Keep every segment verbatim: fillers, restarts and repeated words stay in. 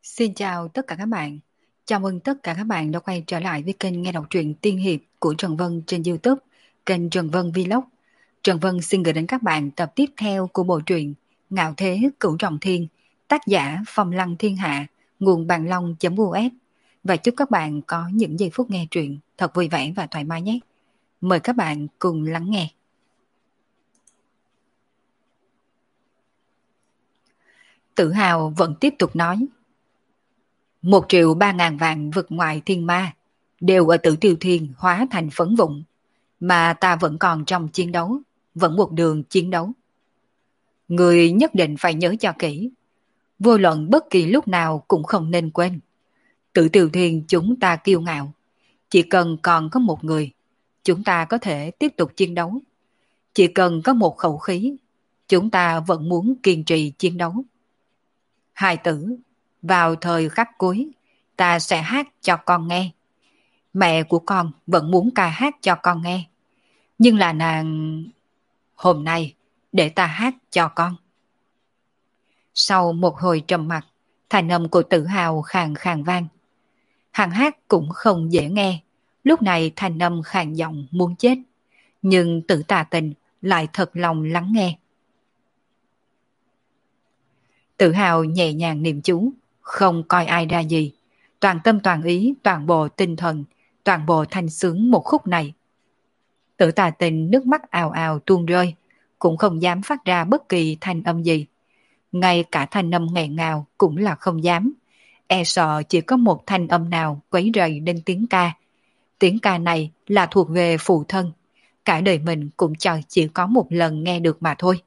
Xin chào tất cả các bạn. Chào mừng tất cả các bạn đã quay trở lại với kênh nghe đọc truyện tiên hiệp của Trần Vân trên YouTube, kênh Trần Vân Vlog. Trần Vân xin gửi đến các bạn tập tiếp theo của bộ truyện Ngạo Thế Cửu Trọng Thiên, tác giả Phong Lăng Thiên Hạ, nguồn bàn long.us. Và chúc các bạn có những giây phút nghe truyện thật vui vẻ và thoải mái nhé. Mời các bạn cùng lắng nghe. Tự hào vẫn tiếp tục nói. Một triệu ba ngàn vạn vực ngoại thiên ma đều ở Tử Tiêu Thiên hóa thành phấn vụn, mà ta vẫn còn trong chiến đấu, vẫn một đường chiến đấu. Người nhất định phải nhớ cho kỹ, vô luận bất kỳ lúc nào cũng không nên quên. Tử Tiêu Thiên chúng ta kiêu ngạo, chỉ cần còn có một người, chúng ta có thể tiếp tục chiến đấu. Chỉ cần có một khẩu khí, chúng ta vẫn muốn kiên trì chiến đấu. Hài tử, vào thời khắc cuối, ta sẽ hát cho con nghe. Mẹ của con vẫn muốn ca hát cho con nghe. Nhưng là nàng... Hôm nay, để ta hát cho con. Sau một hồi trầm mặc, thanh âm của Tự Hào khàn khàn vang. Hắn hát cũng không dễ nghe, lúc này thanh âm khàn giọng muốn chết. Nhưng Tử Tà Tình lại thật lòng lắng nghe. Tự Hào nhẹ nhàng niệm chú, không coi ai ra gì, toàn tâm toàn ý, toàn bộ tinh thần, toàn bộ thanh sướng một khúc này. Tử Tà Tình nước mắt ào ào tuôn rơi, cũng không dám phát ra bất kỳ thanh âm gì. Ngay cả thanh âm nghẹn ngào cũng là không dám, e sợ chỉ có một thanh âm nào quấy rầy đến tiếng ca. Tiếng ca này là thuộc về phụ thân, cả đời mình cũng chờ chỉ có một lần nghe được mà thôi.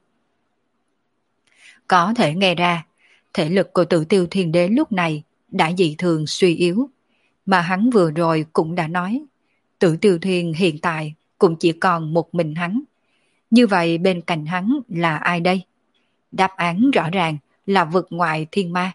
Có thể nghe ra, thể lực của Tử Tiêu Thiên Đế lúc này đã dị thường suy yếu, mà hắn vừa rồi cũng đã nói, Tử Tiêu Thiên hiện tại cũng chỉ còn một mình hắn. Như vậy bên cạnh hắn là ai đây? Đáp án rõ ràng là vực ngoại thiên ma.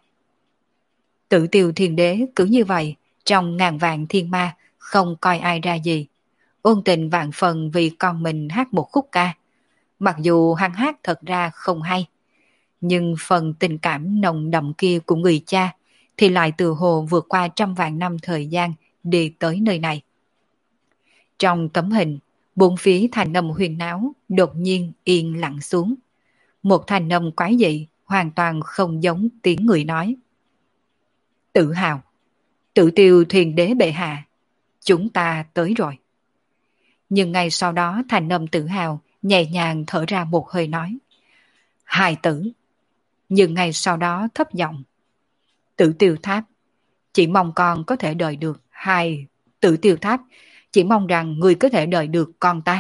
Tử Tiêu Thiên Đế cứ như vậy, trong ngàn vạn thiên ma, không coi ai ra gì. Ôn tình vạn phần vì con mình hát một khúc ca. Mặc dù hắn hát thật ra không hay, nhưng phần tình cảm nồng đậm kia của người cha thì lại từ hồ vượt qua trăm vạn năm thời gian đi tới nơi này. Trong tấm hình, bốn phía thành âm huyền náo đột nhiên yên lặng xuống. Một thành âm quái dị hoàn toàn không giống tiếng người nói. Tự Hào, Tử Tiêu Thiên Đế bệ hạ, chúng ta tới rồi. Nhưng ngay sau đó thành âm Tự Hào nhẹ nhàng thở ra một hơi nói. Hài tử. Nhưng ngay sau đó thấp giọng. Tử Tiêu Tháp, chỉ mong con có thể đợi được hai. Tử Tiêu Tháp, chỉ mong rằng người có thể đợi được con ta.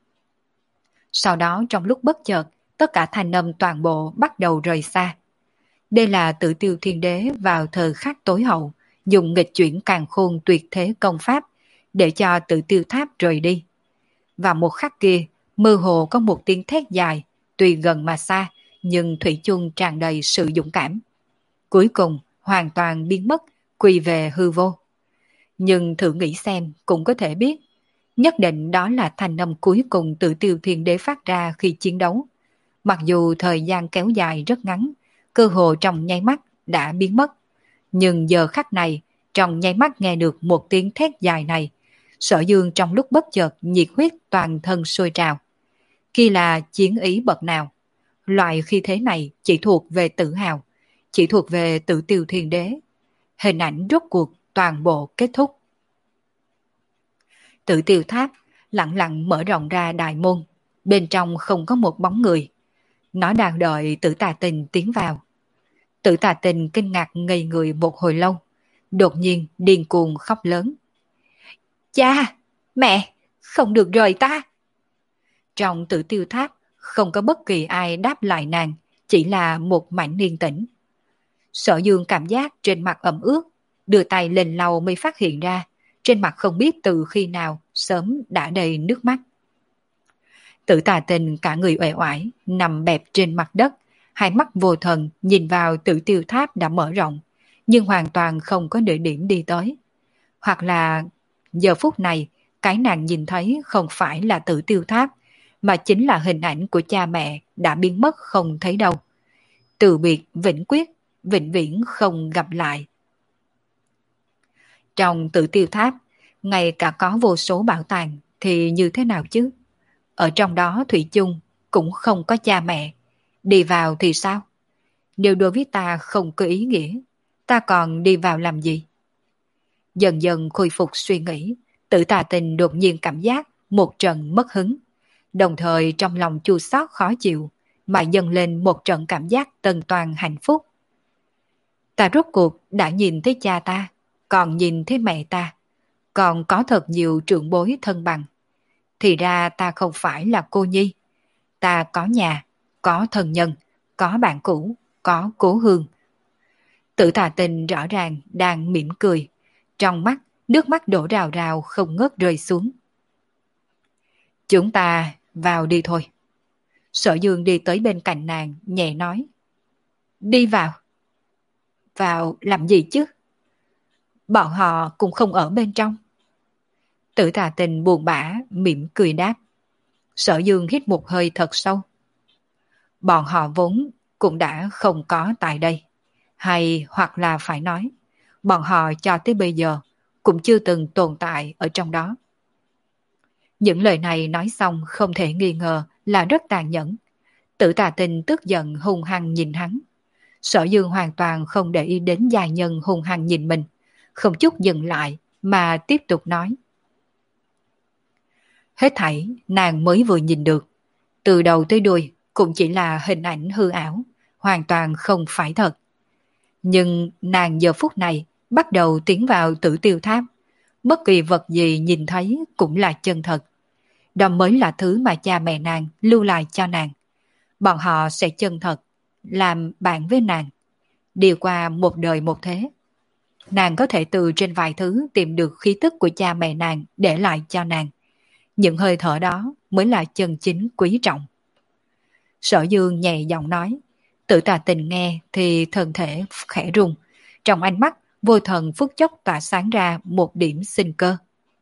Sau đó trong lúc bất chợt, tất cả thanh âm toàn bộ bắt đầu rời xa. Đây là Tử Tiêu Thiên Đế vào thời khắc tối hậu, dùng nghịch chuyển càn khôn tuyệt thế công pháp để cho Tử Tiêu Tháp rời đi. Và một khắc kia, mơ hồ có một tiếng thét dài, tuy gần mà xa, nhưng thủy chung tràn đầy sự dũng cảm. Cuối cùng, hoàn toàn biến mất, quy về hư vô. Nhưng thử nghĩ xem cũng có thể biết, nhất định đó là thanh âm cuối cùng Tử Tiêu Thiên Đế phát ra khi chiến đấu. Mặc dù thời gian kéo dài rất ngắn, cơ hồ trong nháy mắt đã biến mất. Nhưng giờ khắc này, trong nháy mắt nghe được một tiếng thét dài này, Sở Dương trong lúc bất chợt nhiệt huyết toàn thân sôi trào. Kia là chiến ý bậc nào? Loại khi thế này chỉ thuộc về Tự Hào, chỉ thuộc về Tử Tiêu Thiên Đế. Hình ảnh rốt cuộc toàn bộ kết thúc. Tử Tiêu Tháp lặng lặng mở rộng ra đại môn, bên trong không có một bóng người. Nó đang đợi Tử Tà Tình tiến vào. Tử Tà Tình kinh ngạc ngây người một hồi lâu, đột nhiên điên cuồng khóc lớn. Cha! Mẹ! Không được rời ta! Trong Tử Tiêu Tháp không có bất kỳ ai đáp lại nàng, chỉ là một mảnh yên tĩnh. Sở Dương cảm giác trên mặt ẩm ướt, đưa tay lên lau mới phát hiện ra, trên mặt không biết từ khi nào sớm đã đầy nước mắt. Tử Tà Tình cả người uể oải, nằm bẹp trên mặt đất, hai mắt vô thần nhìn vào Tử Tiêu Tháp đã mở rộng, nhưng hoàn toàn không có địa điểm đi tới. Hoặc là giờ phút này, cái nàng nhìn thấy không phải là Tử Tiêu Tháp, mà chính là hình ảnh của cha mẹ đã biến mất không thấy đâu. Từ biệt vĩnh quyết, vĩnh viễn không gặp lại, Trong Tử Tiêu Tháp, ngay cả có vô số bảo tàng thì như thế nào chứ? Ở trong đó thủy chung cũng không có cha mẹ. Đi vào thì sao? Nếu đối với ta không có ý nghĩa, ta còn đi vào làm gì? Dần dần khôi phục suy nghĩ, Tử Tà Tình đột nhiên cảm giác một trận mất hứng. Đồng thời trong lòng chua xót khó chịu, mà dâng lên một trận cảm giác tân toàn hạnh phúc. Ta rốt cuộc đã nhìn thấy cha ta, còn nhìn thấy mẹ ta, còn có thật nhiều trưởng bối thân bằng. Thì ra ta không phải là cô nhi. Ta có nhà, có thân nhân, có bạn cũ, có cố hương. Tử Tà Tình rõ ràng đang mỉm cười. Trong mắt, nước mắt đổ rào rào không ngớt rơi xuống. Chúng ta vào đi thôi. Sở Dương đi tới bên cạnh nàng, nhẹ nói. Đi vào. Vào làm gì chứ? Bọn họ cũng không ở bên trong. Tử Tà Tình buồn bã, mỉm cười đáp. Sở Dương hít một hơi thật sâu. Bọn họ vốn cũng đã không có tại đây. Hay hoặc là phải nói, bọn họ cho tới bây giờ cũng chưa từng tồn tại ở trong đó. Những lời này nói xong không thể nghi ngờ là rất tàn nhẫn. Tử Tà Tình tức giận hung hăng nhìn hắn. Sở Dương hoàn toàn không để ý đến gia nhân hung hăng nhìn mình, không chút dừng lại mà tiếp tục nói. Hết thảy nàng mới vừa nhìn được, từ đầu tới đuôi cũng chỉ là hình ảnh hư ảo, hoàn toàn không phải thật. Nhưng nàng giờ phút này bắt đầu tiến vào Tử Tiêu Tháp, bất kỳ vật gì nhìn thấy cũng là chân thật. Đó mới là thứ mà cha mẹ nàng lưu lại cho nàng. Bọn họ sẽ chân thật, làm bạn với nàng, đi qua một đời một thế. Nàng có thể từ trên vài thứ tìm được khí tức của cha mẹ nàng để lại cho nàng. Những hơi thở đó mới là chân chính quý trọng. Sở Dương nhẹ giọng nói. Tử Tà Tình nghe thì thân thể khẽ rung. Trong ánh mắt vô thần phút chốc tỏa sáng ra một điểm sinh cơ.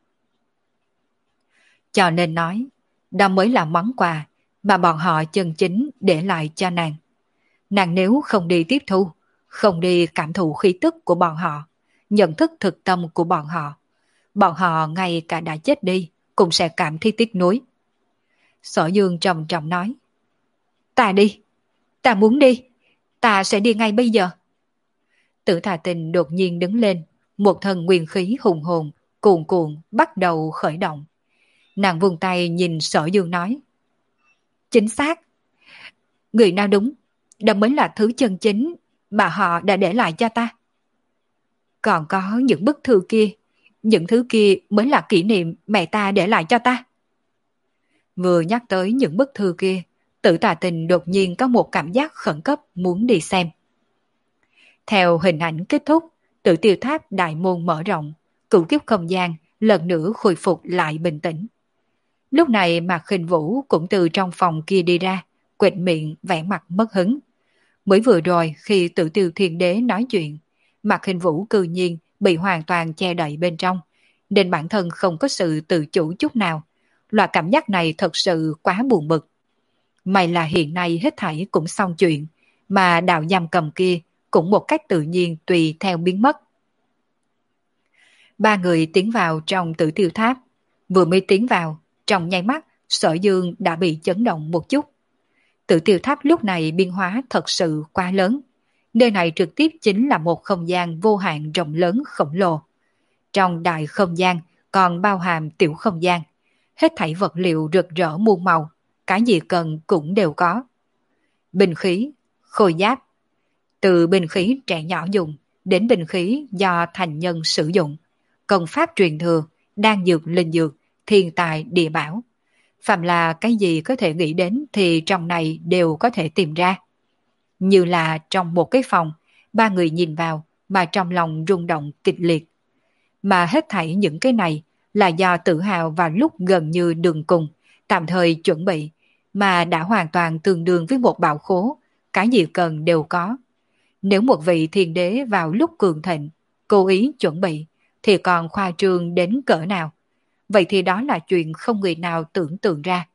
Cho nên nói, đó mới là món quà mà bọn họ chân chính để lại cho nàng. Nàng nếu không đi tiếp thu, không đi cảm thụ khí tức của bọn họ, nhận thức thực tâm của bọn họ, bọn họ ngay cả đã chết đi cũng sẽ cảm thấy tiếc nuối. Sở Dương trầm trọng nói. Ta đi, ta muốn đi, ta sẽ đi ngay bây giờ. Tử Tà Tình đột nhiên đứng lên, một thân nguyên khí hùng hồn, cuồn cuộn bắt đầu khởi động. Nàng vươn tay nhìn Sở Dương nói. Chính xác, người nào đúng, đó mới là thứ chân chính mà họ đã để lại cho ta. Còn có những bức thư kia, những thứ kia mới là kỷ niệm mẹ ta để lại cho ta. Vừa nhắc tới những bức thư kia, Tử Tà Tình đột nhiên có một cảm giác khẩn cấp muốn đi xem. Theo hình ảnh kết thúc, Tử Tiêu Tháp đại môn mở rộng, cửu kiếp không gian lần nữa khôi phục lại bình tĩnh. Lúc này Mạc Khinh Vũ cũng từ trong phòng kia đi ra, quệt miệng vẻ mặt mất hứng. Mới vừa rồi khi Tử Tiêu Thiên Đế nói chuyện, Mạc Khinh Vũ cư nhiên bị hoàn toàn che đậy bên trong, nên bản thân không có sự tự chủ chút nào. Loại cảm giác này thật sự quá buồn bực. May là hiện nay hết thảy cũng xong chuyện, mà đạo giam cầm kia cũng một cách tự nhiên tùy theo biến mất. Ba người tiến vào trong Tử Tiêu Tháp. Vừa mới tiến vào, trong nháy mắt, Sở Dương đã bị chấn động một chút. Tử Tiêu Tháp lúc này biên hóa thật sự quá lớn. Nơi này trực tiếp chính là một không gian vô hạn rộng lớn khổng lồ. Trong đại không gian còn bao hàm tiểu không gian. Hết thảy vật liệu rực rỡ muôn màu, cái gì cần cũng đều có. Binh khí, khôi giáp. Từ binh khí trẻ nhỏ dùng đến binh khí do thành nhân sử dụng. Công pháp truyền thừa, đan dược linh dược, thiên tài địa bảo. Phạm là cái gì có thể nghĩ đến thì trong này đều có thể tìm ra. Như là trong một cái phòng, ba người nhìn vào mà trong lòng rung động kịch liệt. Mà hết thảy những cái này là do tự hào vào lúc gần như đường cùng, tạm thời chuẩn bị, mà đã hoàn toàn tương đương với một bảo khố, cái gì cần đều có. Nếu một vị thiên đế vào lúc cường thịnh, cố ý chuẩn bị, thì còn khoa trương đến cỡ nào? Vậy thì đó là chuyện không người nào tưởng tượng ra.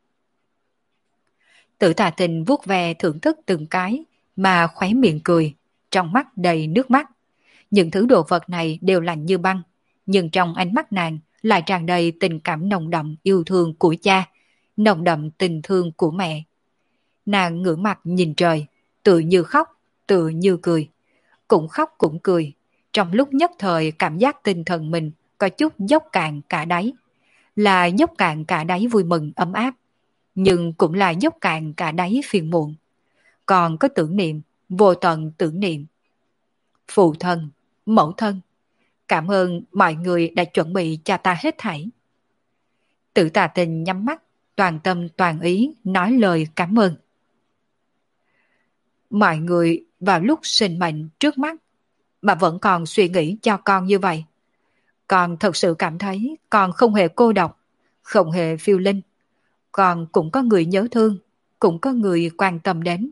Tử Tà Tình vuốt ve thưởng thức từng cái, mà khóe miệng cười, trong mắt đầy nước mắt. Những thứ đồ vật này đều lạnh như băng, nhưng trong ánh mắt nàng lại tràn đầy tình cảm nồng đậm yêu thương của cha, nồng đậm tình thương của mẹ. Nàng ngửa mặt nhìn trời, tự như khóc, tự như cười. Cũng khóc cũng cười, trong lúc nhất thời cảm giác tinh thần mình có chút dốc cạn cả đáy. Là dốc cạn cả đáy vui mừng ấm áp, nhưng cũng là dốc cạn cả đáy phiền muộn. Còn có tưởng niệm, vô tận tưởng niệm. Phụ thân, mẫu thân, cảm ơn mọi người đã chuẩn bị cho ta hết thảy. Tử Tà Tình nhắm mắt, toàn tâm toàn ý nói lời cảm ơn. Mọi người vào lúc sinh mệnh trước mắt mà vẫn còn suy nghĩ cho con như vậy. Con thật sự cảm thấy con không hề cô độc, không hề phiêu linh. Con cũng có người nhớ thương, cũng có người quan tâm đến.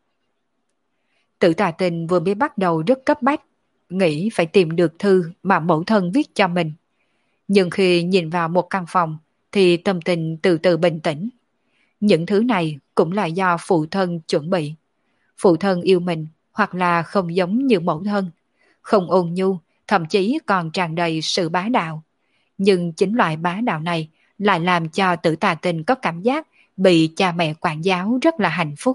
Tử Tà Tình vừa mới bắt đầu rất cấp bách, nghĩ phải tìm được thư mà mẫu thân viết cho mình. Nhưng khi nhìn vào một căn phòng thì tâm tình từ từ bình tĩnh. Những thứ này cũng là do phụ thân chuẩn bị. Phụ thân yêu mình hoặc là không giống như mẫu thân, không ôn nhu, thậm chí còn tràn đầy sự bá đạo. Nhưng chính loại bá đạo này lại làm cho Tử Tà Tình có cảm giác bị cha mẹ quản giáo rất là hạnh phúc.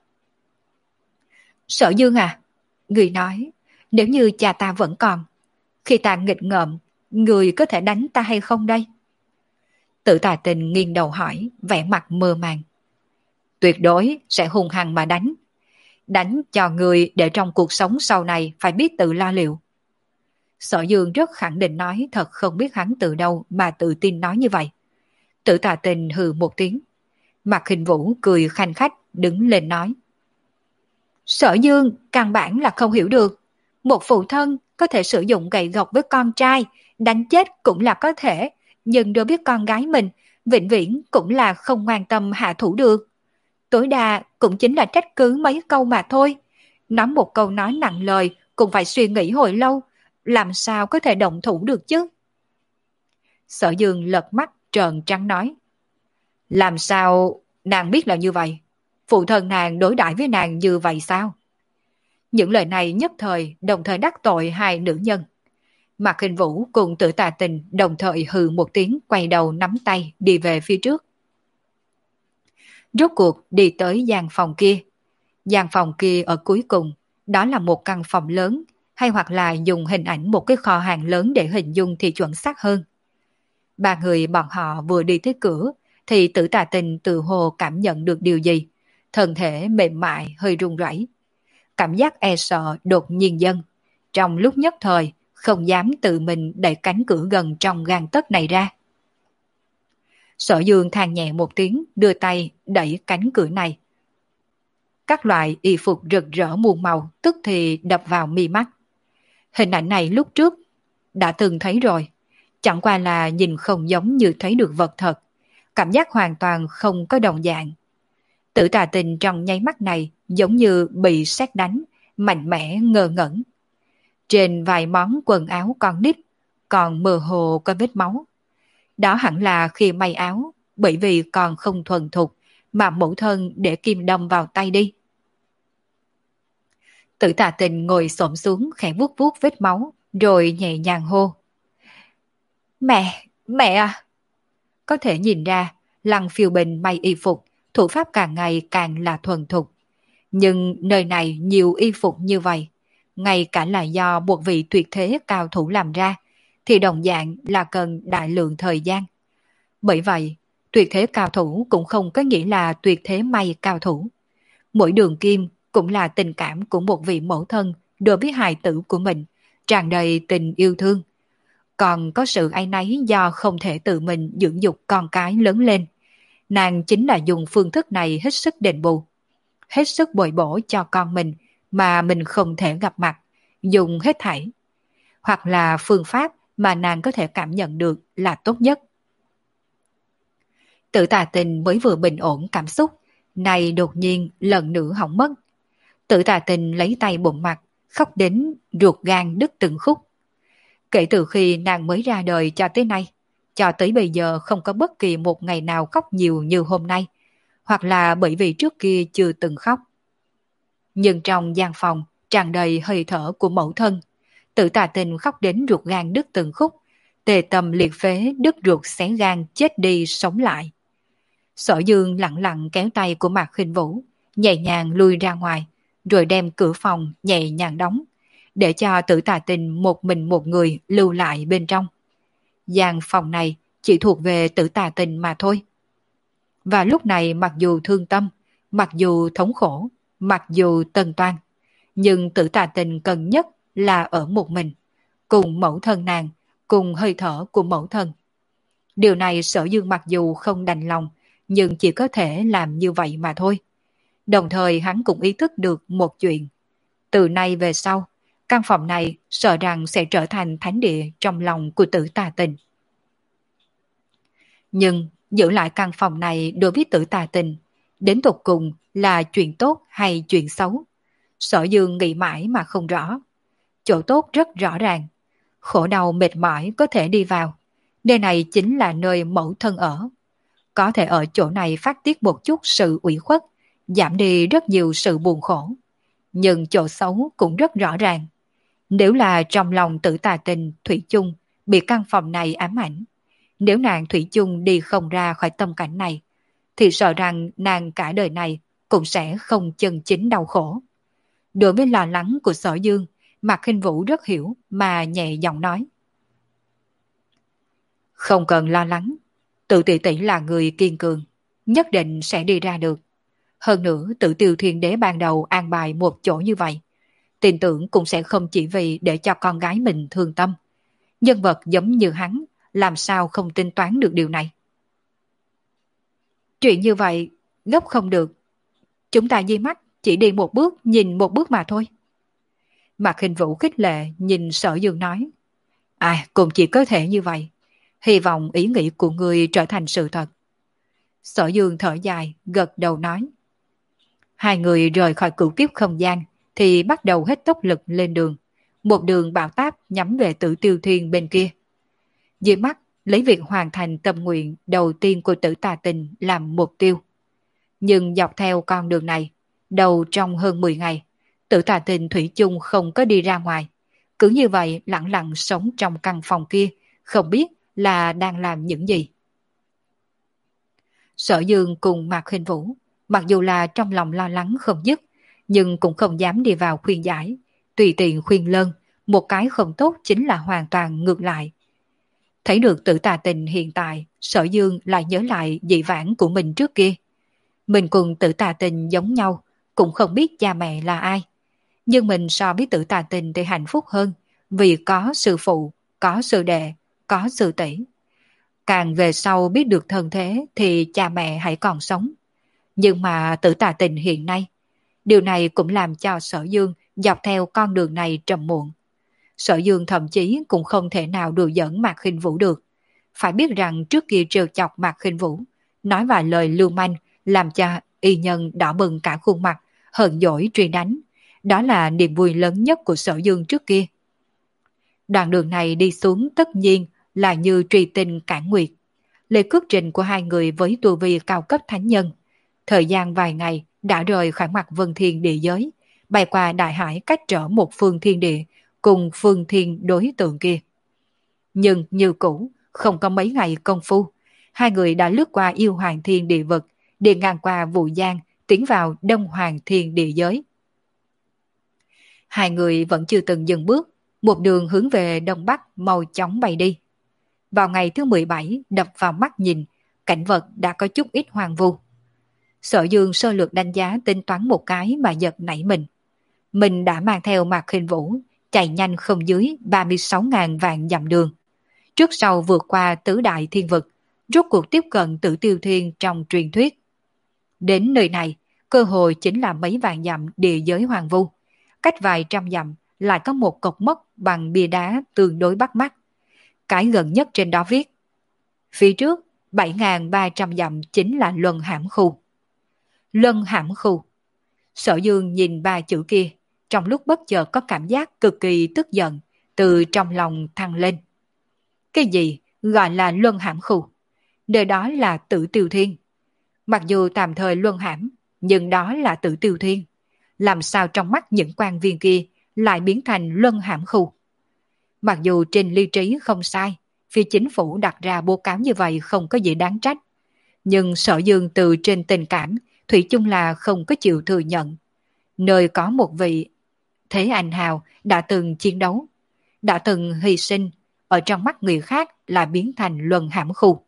Sở Dương à, người nói, nếu như cha ta vẫn còn, khi ta nghịch ngợm, người có thể đánh ta hay không đây? Tử Tà Tình nghiêng đầu hỏi, vẻ mặt mơ màng. Tuyệt đối sẽ hung hăng mà đánh. Đánh cho người để trong cuộc sống sau này phải biết tự lo liệu. Sở Dương rất khẳng định nói, thật không biết hắn từ đâu mà tự tin nói như vậy. Tử Tà Tình hừ một tiếng. Mạc Hình Vũ cười khanh khách đứng lên nói. Sở Dương căn bản là không hiểu được. Một phụ thân có thể sử dụng gậy gộc với con trai, đánh chết cũng là có thể, nhưng đối với con gái mình, vĩnh viễn cũng là không ngoan tâm hạ thủ được. Tối đa cũng chính là trách cứ mấy câu mà thôi. Nói một câu nói nặng lời cũng phải suy nghĩ hồi lâu, làm sao có thể động thủ được chứ? Sở Dương lật mắt trợn trắng nói. Làm sao nàng biết là như vậy? Phụ thân nàng đối đãi với nàng như vậy sao? Những lời này nhất thời đồng thời đắc tội hai nữ nhân. Mạc Hình Vũ cùng Tử Tà Tình đồng thời hừ một tiếng, quay đầu nắm tay đi về phía trước. Rốt cuộc đi tới gian phòng kia. Gian phòng kia ở cuối cùng, đó là một căn phòng lớn, hay hoặc là dùng hình ảnh một cái kho hàng lớn để hình dung thì chuẩn xác hơn. Ba người bọn họ vừa đi tới cửa, thì Tử Tà Tình tự hồ cảm nhận được điều gì. Thân thể mềm mại hơi run rẩy, cảm giác e sợ đột nhiên dâng. Trong lúc nhất thời, không dám tự mình đẩy cánh cửa gần trong gang tấc này ra. Sở Dương than nhẹ một tiếng, đưa tay đẩy cánh cửa này. Các loại y phục rực rỡ muôn màu tức thì đập vào mi mắt. Hình ảnh này lúc trước đã từng thấy rồi, chẳng qua là nhìn không giống như thấy được vật thật, cảm giác hoàn toàn không có đồng dạng. Tử Tà Tình trong nháy mắt này giống như bị sét đánh, mạnh mẽ ngơ ngẩn. Trên vài món quần áo con nít còn mơ hồ có vết máu. Đó hẳn là khi may áo, bởi vì còn không thuần thục mà mẫu thân để kim đâm vào tay đi. Tử Tà Tình ngồi xổm xuống khẽ vuốt vuốt vết máu, rồi nhẹ nhàng hô. Mẹ, mẹ à! Có thể nhìn ra, Lăng Phiêu Bình may y phục, thủ pháp càng ngày càng là thuần thục. Nhưng nơi này nhiều y phục như vậy, ngay cả là do một vị tuyệt thế cao thủ làm ra, thì đồng dạng là cần đại lượng thời gian. Bởi vậy, tuyệt thế cao thủ cũng không có nghĩa là tuyệt thế may cao thủ. Mỗi đường kim cũng là tình cảm của một vị mẫu thân đối với hài tử của mình, tràn đầy tình yêu thương. Còn có sự áy náy do không thể tự mình dưỡng dục con cái lớn lên. Nàng chính là dùng phương thức này hết sức đền bù, hết sức bồi bổ cho con mình mà mình không thể gặp mặt, dùng hết thảy. Hoặc là phương pháp mà nàng có thể cảm nhận được là tốt nhất. Tử Tà Tình mới vừa bình ổn cảm xúc, này đột nhiên lần nữa hỏng mất. Tử Tà Tình lấy tay bụng mặt, khóc đến ruột gan đứt từng khúc. Kể từ khi nàng mới ra đời cho tới nay, cho tới bây giờ không có bất kỳ một ngày nào khóc nhiều như hôm nay, hoặc là bởi vì trước kia chưa từng khóc. Nhưng trong gian phòng tràn đầy hơi thở của mẫu thân, Tử Tà Tình khóc đến ruột gan đứt từng khúc, tê tâm liệt phế, đứt ruột xé gan, chết đi sống lại. Sở Dương lặng lặng kéo tay của Mạc Khinh Vũ, nhẹ nhàng lui ra ngoài, rồi đem cửa phòng nhẹ nhàng đóng, để cho Tử Tà Tình một mình một người lưu lại bên trong. Gian phòng này chỉ thuộc về Tử Tà Tình mà thôi. Và lúc này mặc dù thương tâm, mặc dù thống khổ, mặc dù tân toan, nhưng Tử Tà Tình cần nhất là ở một mình, cùng mẫu thân nàng, cùng hơi thở của mẫu thân. Điều này Sở Dương mặc dù không đành lòng, nhưng chỉ có thể làm như vậy mà thôi. Đồng thời hắn cũng ý thức được một chuyện. Từ nay về sau, căn phòng này sợ rằng sẽ trở thành thánh địa trong lòng của Tử Tà Tình. Nhưng giữ lại căn phòng này đối với Tử Tà Tình, đến tột cùng là chuyện tốt hay chuyện xấu? Sở Dương nghĩ mãi mà không rõ. Chỗ tốt rất rõ ràng. Khổ đau mệt mỏi có thể đi vào. Nơi này chính là nơi mẫu thân ở. Có thể ở chỗ này phát tiết một chút sự ủy khuất, giảm đi rất nhiều sự buồn khổ. Nhưng chỗ xấu cũng rất rõ ràng. Nếu là trong lòng Tử Tà Tình thủy chung bị căn phòng này ám ảnh, nếu nàng thủy chung đi không ra khỏi tâm cảnh này, thì sợ rằng nàng cả đời này cũng sẽ không chân chính đau khổ. Đối với lo lắng của Sở Dương, Mạc Khinh Vũ rất hiểu mà nhẹ giọng nói. Không cần lo lắng, Tự tỷ tỷ là người kiên cường, nhất định sẽ đi ra được. Hơn nữa Tử Tiêu Thiên Đế ban đầu an bài một chỗ như vậy, tin tưởng cũng sẽ không chỉ vì để cho con gái mình thương tâm. Nhân vật giống như hắn, làm sao không tính toán được điều này? Chuyện như vậy, gấp không được. Chúng ta di mắt, chỉ đi một bước, nhìn một bước mà thôi. Mạc Khinh Vũ khích lệ nhìn Sở Dương nói. À, cũng chỉ có thể như vậy. Hy vọng ý nghĩ của người trở thành sự thật. Sở Dương thở dài, gật đầu nói. Hai người rời khỏi cửu kiếp không gian, thì bắt đầu hết tốc lực lên đường. Một đường bão táp nhắm về Tử Tiêu Thiên bên kia. Dưới mắt, lấy việc hoàn thành tâm nguyện đầu tiên của Tử Tà Tình làm mục tiêu. Nhưng dọc theo con đường này, đầu trong hơn mười ngày, Tử Tà Tình thủy chung không có đi ra ngoài. Cứ như vậy lặng lặng sống trong căn phòng kia, không biết là đang làm những gì. Sở Dương cùng Mạc Khinh Vũ, mặc dù là trong lòng lo lắng không dứt, nhưng cũng không dám đi vào khuyên giải, tùy tiện khuyên lơn, một cái không tốt chính là hoàn toàn ngược lại. Thấy được Tử Tà Tình hiện tại, Sở Dương lại nhớ lại dị vãng của mình trước kia. Mình cùng Tử Tà Tình giống nhau, cũng không biết cha mẹ là ai. Nhưng mình so với Tử Tà Tình thì hạnh phúc hơn, vì có sư phụ, có sư đệ, có sư tỷ. Càng về sau biết được thân thế thì cha mẹ hãy còn sống. Nhưng mà Tử Tà Tình hiện nay, điều này cũng làm cho Sở Dương dọc theo con đường này trầm muộn. Sở Dương thậm chí cũng không thể nào đùa giỡn Mạc Khinh Vũ được. Phải biết rằng trước kia trêu chọc Mạc Khinh Vũ, nói vài lời lưu manh, làm cho y nhân đỏ bừng cả khuôn mặt, hờn dỗi truy đánh. Đó là niềm vui lớn nhất của Sở Dương trước kia. Đoạn đường này đi xuống tất nhiên là như truy tinh cản nguyệt. Lê cước trình của hai người với tu vi cao cấp thánh nhân. Thời gian vài ngày đã rời khỏi mặt vân thiên địa giới, bay qua đại hải cách trở một phương thiên địa, cùng phương thiên đối tượng kia. Nhưng như cũ, không có mấy ngày công phu, hai người đã lướt qua yêu hoàng thiên địa vực, đi ngang qua Vũ Giang, tiến vào đông hoàng thiên địa giới. Hai người vẫn chưa từng dừng bước, một đường hướng về đông bắc mau chóng bay đi. Vào ngày thứ mười bảy, đập vào mắt nhìn, cảnh vật đã có chút ít hoang vu. Sở Dương sơ lược đánh giá tính toán một cái mà giật nảy mình. Mình đã mang theo Mạc Khinh Vũ, chạy nhanh không dưới ba mươi sáu nghìn vạn dặm đường. Trước sau vượt qua tứ đại thiên vực, rốt cuộc tiếp cận Tử Tiêu Thiên trong truyền thuyết. Đến nơi này, cơ hội chính là mấy vạn dặm địa giới hoang vu. Cách vài trăm dặm lại có một cột mốc bằng bia đá tương đối bắt mắt. Cái gần nhất trên đó viết: phía trước bảy nghìn ba trăm dặm chính là Luân Hãm Khu. Luân Hãm Khu. Sở Dương nhìn ba chữ kia, trong lúc bất chợt có cảm giác cực kỳ tức giận từ trong lòng thăng lên. Cái gì gọi là Luân Hãm Khu? Nơi đó là Tử Tiêu Thiên. Mặc dù tạm thời luân hãm, nhưng đó là Tử Tiêu Thiên. Làm sao trong mắt những quan viên kia lại biến thành Luân Hãm Khu? Mặc dù trên lý trí không sai, Phía chính phủ đặt ra báo cáo như vậy không có gì đáng trách. Nhưng Sở Dương từ trên tình cảm, thủy chung là không có chịu thừa nhận. Nơi có một vị thế anh hào đã từng chiến đấu, đã từng hy sinh, ở trong mắt người khác là biến thành luân hãm khu.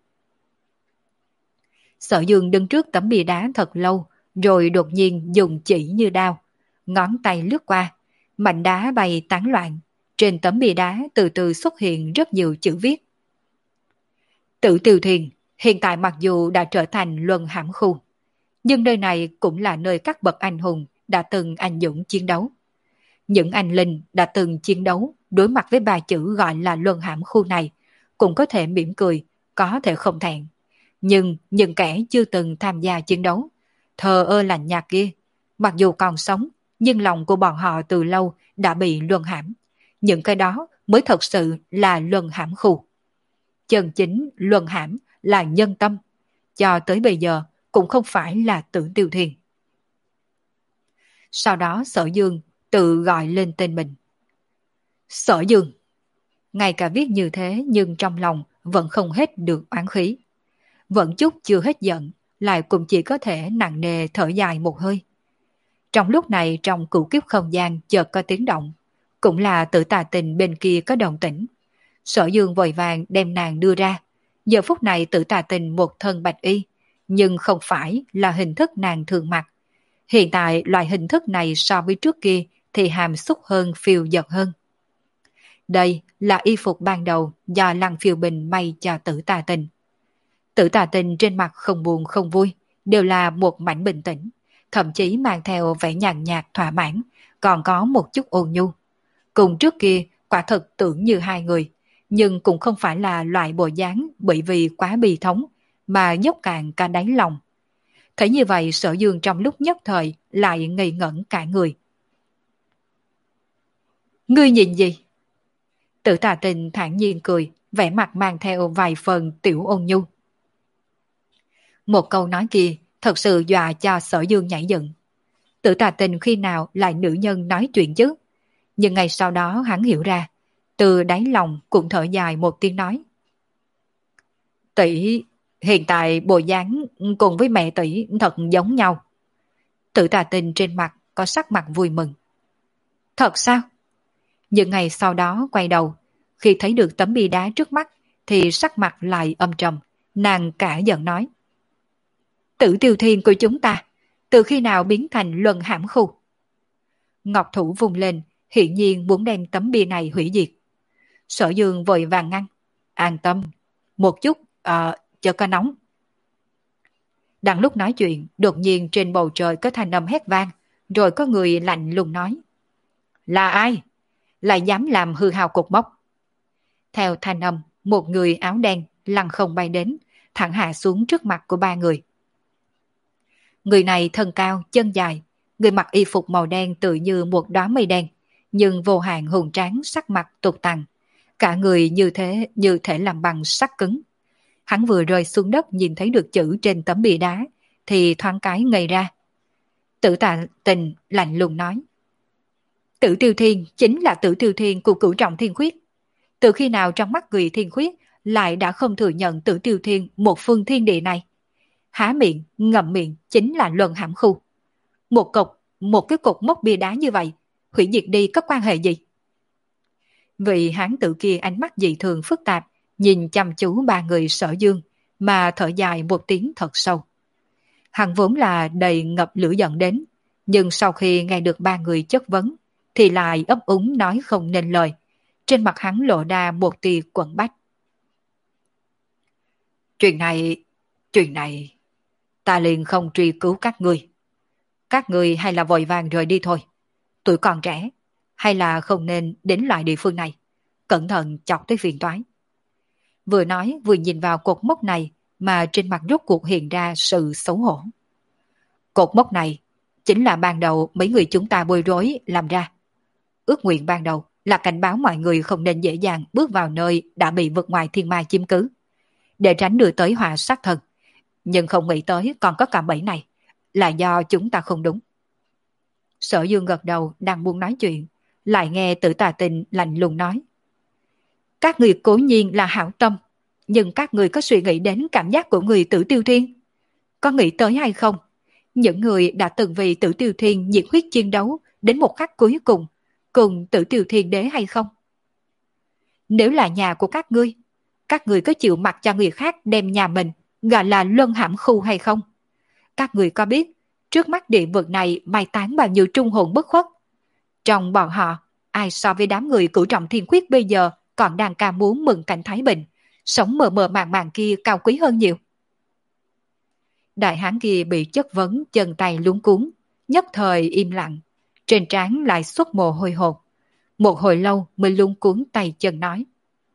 Sở Dương đứng trước tấm bia đá thật lâu, rồi đột nhiên dùng chỉ như đao. Ngón tay lướt qua, mảnh đá bay tán loạn. Trên tấm bia đá từ từ xuất hiện rất nhiều chữ viết. Tử Tiêu Thiền hiện tại mặc dù đã trở thành luân hãm khu, nhưng nơi này cũng là nơi các bậc anh hùng đã từng anh dũng chiến đấu. Những anh linh đã từng chiến đấu đối mặt với ba chữ gọi là luân hãm khu này, cũng có thể mỉm cười, có thể không thẹn. Nhưng những kẻ chưa từng tham gia chiến đấu, thờ ơ lạnh nhạt kia, mặc dù còn sống, nhưng lòng của bọn họ từ lâu đã bị luân hãm. Những cái đó mới thật sự là luân hãm khu. Chân chính luân hãm là nhân tâm, cho tới bây giờ cũng không phải là Tử Tiêu Thiền. Sau đó Sở Dương tự gọi lên tên mình. Sở Dương. Ngay cả viết như thế nhưng trong lòng vẫn không hết được oán khí. Vẫn chút chưa hết giận, lại cũng chỉ có thể nặng nề thở dài một hơi. Trong lúc này trong cửu kiếp không gian chợt có tiếng động, cũng là Tử Tà Tình bên kia có động tĩnh. Sở Dương vội vàng đem nàng đưa ra. Giờ phút này Tử Tà Tình một thân bạch y, nhưng không phải là hình thức nàng thường mặc. Hiện tại loại hình thức này so với trước kia thì hàm xúc hơn, phiêu dật hơn. Đây là y phục ban đầu do Lăng Phiêu Bình may cho Tử Tà Tình. Tử Tà Tình trên mặt không buồn không vui, đều là một mảnh bình tĩnh, thậm chí mang theo vẻ nhàn nhạt thỏa mãn, còn có một chút ôn nhu. Cùng trước kia quả thật tưởng như hai người, nhưng cũng không phải là loại bộ dáng bởi vì quá bi thống mà dốc cạn cả đáy lòng. Thấy như vậy Sở Dương trong lúc nhất thời lại ngây ngẩn cả người. Ngươi nhìn gì? Tử Tà Tình thản nhiên cười, vẻ mặt mang theo vài phần tiểu ôn nhu. Một câu nói kia thật sự dọa cho Sở Dương nhảy dựng. Tử Tà Tình khi nào lại nữ nhân nói chuyện chứ? Nhưng ngày sau đó hắn hiểu ra, từ đáy lòng cũng thở dài một tiếng nói. Tỷ, hiện tại bộ dáng cùng với mẹ tỷ thật giống nhau. Tử Tà Tình trên mặt có sắc mặt vui mừng. Thật sao? Nhưng ngày sau đó quay đầu, khi thấy được tấm bia đá trước mắt thì sắc mặt lại âm trầm, nàng cả giận nói. Tử Tiêu Thiên của chúng ta, từ khi nào biến thành luân hãm khu? Ngọc thủ vùng lên, hiển nhiên muốn đem tấm bia này hủy diệt. Sở Dương vội vàng ngăn. An tâm, một chút, à, cho có nóng. Đang lúc nói chuyện, đột nhiên trên bầu trời có thanh âm hét vang, rồi có người lạnh lùng nói. Là ai? Lại dám làm hư hao cột mốc. Theo thanh âm, một người áo đen lăng không bay đến, thẳng hạ xuống trước mặt của ba người. Người này thân cao, chân dài, người mặc y phục màu đen tự như một đóa mây đen, nhưng vô hạn hùng tráng, sắc mặt tục tằng. Cả người như thế như thể làm bằng sắt cứng. Hắn vừa rơi xuống đất nhìn thấy được chữ trên tấm bia đá, thì thoáng cái ngây ra. Tử Tà Tình lạnh lùng nói. Tử Tiêu Thiên chính là Tử Tiêu Thiên của Cửu Trọng Thiên Khuyết. Từ khi nào trong mắt người Thiên Khuyết lại đã không thừa nhận Tử Tiêu Thiên một phương thiên địa này? Há miệng, ngậm miệng chính là luân hãm khu. Một cục, một cái cục mốc bia đá như vậy, hủy diệt đi có quan hệ gì? Vị hán tử kia ánh mắt dị thường phức tạp, nhìn chăm chú ba người Sở Dương, mà thở dài một tiếng thật sâu. Hắn vốn là đầy ngập lửa giận đến, nhưng sau khi nghe được ba người chất vấn, thì lại ấp úng nói không nên lời. Trên mặt hắn lộ ra một tia quẫn bách. Chuyện này, chuyện này, ta liền không truy cứu các người. Các người hay là vội vàng rời đi thôi. Tuổi còn trẻ, hay là không nên đến loại địa phương này. Cẩn thận chọc tới phiền toái. Vừa nói vừa nhìn vào cột mốc này mà trên mặt rốt cuộc hiện ra sự xấu hổ. Cột mốc này chính là ban đầu mấy người chúng ta bối rối làm ra. Ước nguyện ban đầu là cảnh báo mọi người không nên dễ dàng bước vào nơi đã bị vực ngoài thiên ma chiếm cứ, để tránh đưa tới họa sát thân. Nhưng không nghĩ tới còn có cả bẫy này, là do chúng ta không đúng. Sở Dương gật đầu đang muốn nói chuyện, lại nghe Tử Tà Tình lạnh lùng nói. Các người cố nhiên là hảo tâm, nhưng các người có suy nghĩ đến cảm giác của người Tử Tiêu Thiên? Có nghĩ tới hay không? Những người đã từng vì Tử Tiêu Thiên nhiệt huyết chiến đấu đến một khắc cuối cùng, cùng Tử Tiêu Thiên đế hay không? Nếu là nhà của các ngươi, các người có chịu mặc cho người khác đem nhà mình gọi là luân hãm khu hay không? Các người có biết trước mắt địa vực này mai táng bao nhiêu trung hồn bất khuất? Trong bọn họ, ai so với đám người cửu trọng thiên quyết bây giờ còn đang ca múa mừng cảnh Thái Bình, sống mờ mờ màng màng kia cao quý hơn nhiều? Đại hán kia bị chất vấn, chân tay luống cuống, nhất thời im lặng, trên trán lại xuất mồ hôi hột. Một hồi lâu mới luống cuống tay chân nói: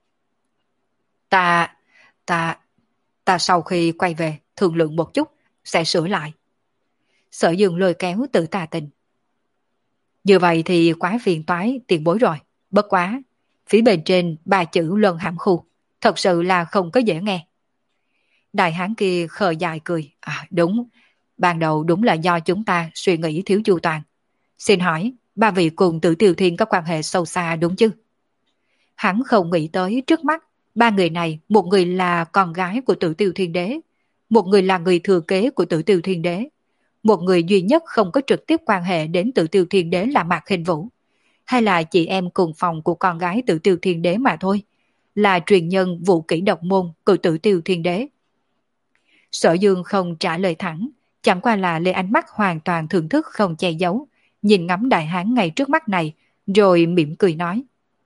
Ta, ta, ta sau khi quay về thương lượng một chút, sẽ sửa lại. Sở Dương lôi kéo Tử Tà Tình: Như vậy thì quá phiền toái tiền bối rồi, bất quá, phía bên trên ba chữ luân hãm khu, thật sự là không có dễ nghe. Đại hán kia khờ dài cười: À đúng, ban đầu đúng là do chúng ta suy nghĩ thiếu chu toàn. Xin hỏi, ba vị cùng Tử Tiêu Thiên có quan hệ sâu xa đúng chứ? Hắn không nghĩ tới trước mắt, ba người này, một người là con gái của Tử Tiêu Thiên Đế, một người là người thừa kế của Tử Tiêu Thiên Đế, một người duy nhất không có trực tiếp quan hệ đến Tử Tiêu Thiên Đế là Mạc Hình Vũ, hay là chị em cùng phòng của con gái Tử Tiêu Thiên Đế mà thôi, là truyền nhân vũ kỹ độc môn của Tử Tiêu Thiên Đế. Sở Dương không trả lời thẳng, chẳng qua là lấy ánh mắt hoàn toàn thưởng thức không che giấu, nhìn ngắm đại hán ngay trước mắt này, rồi mỉm cười nói: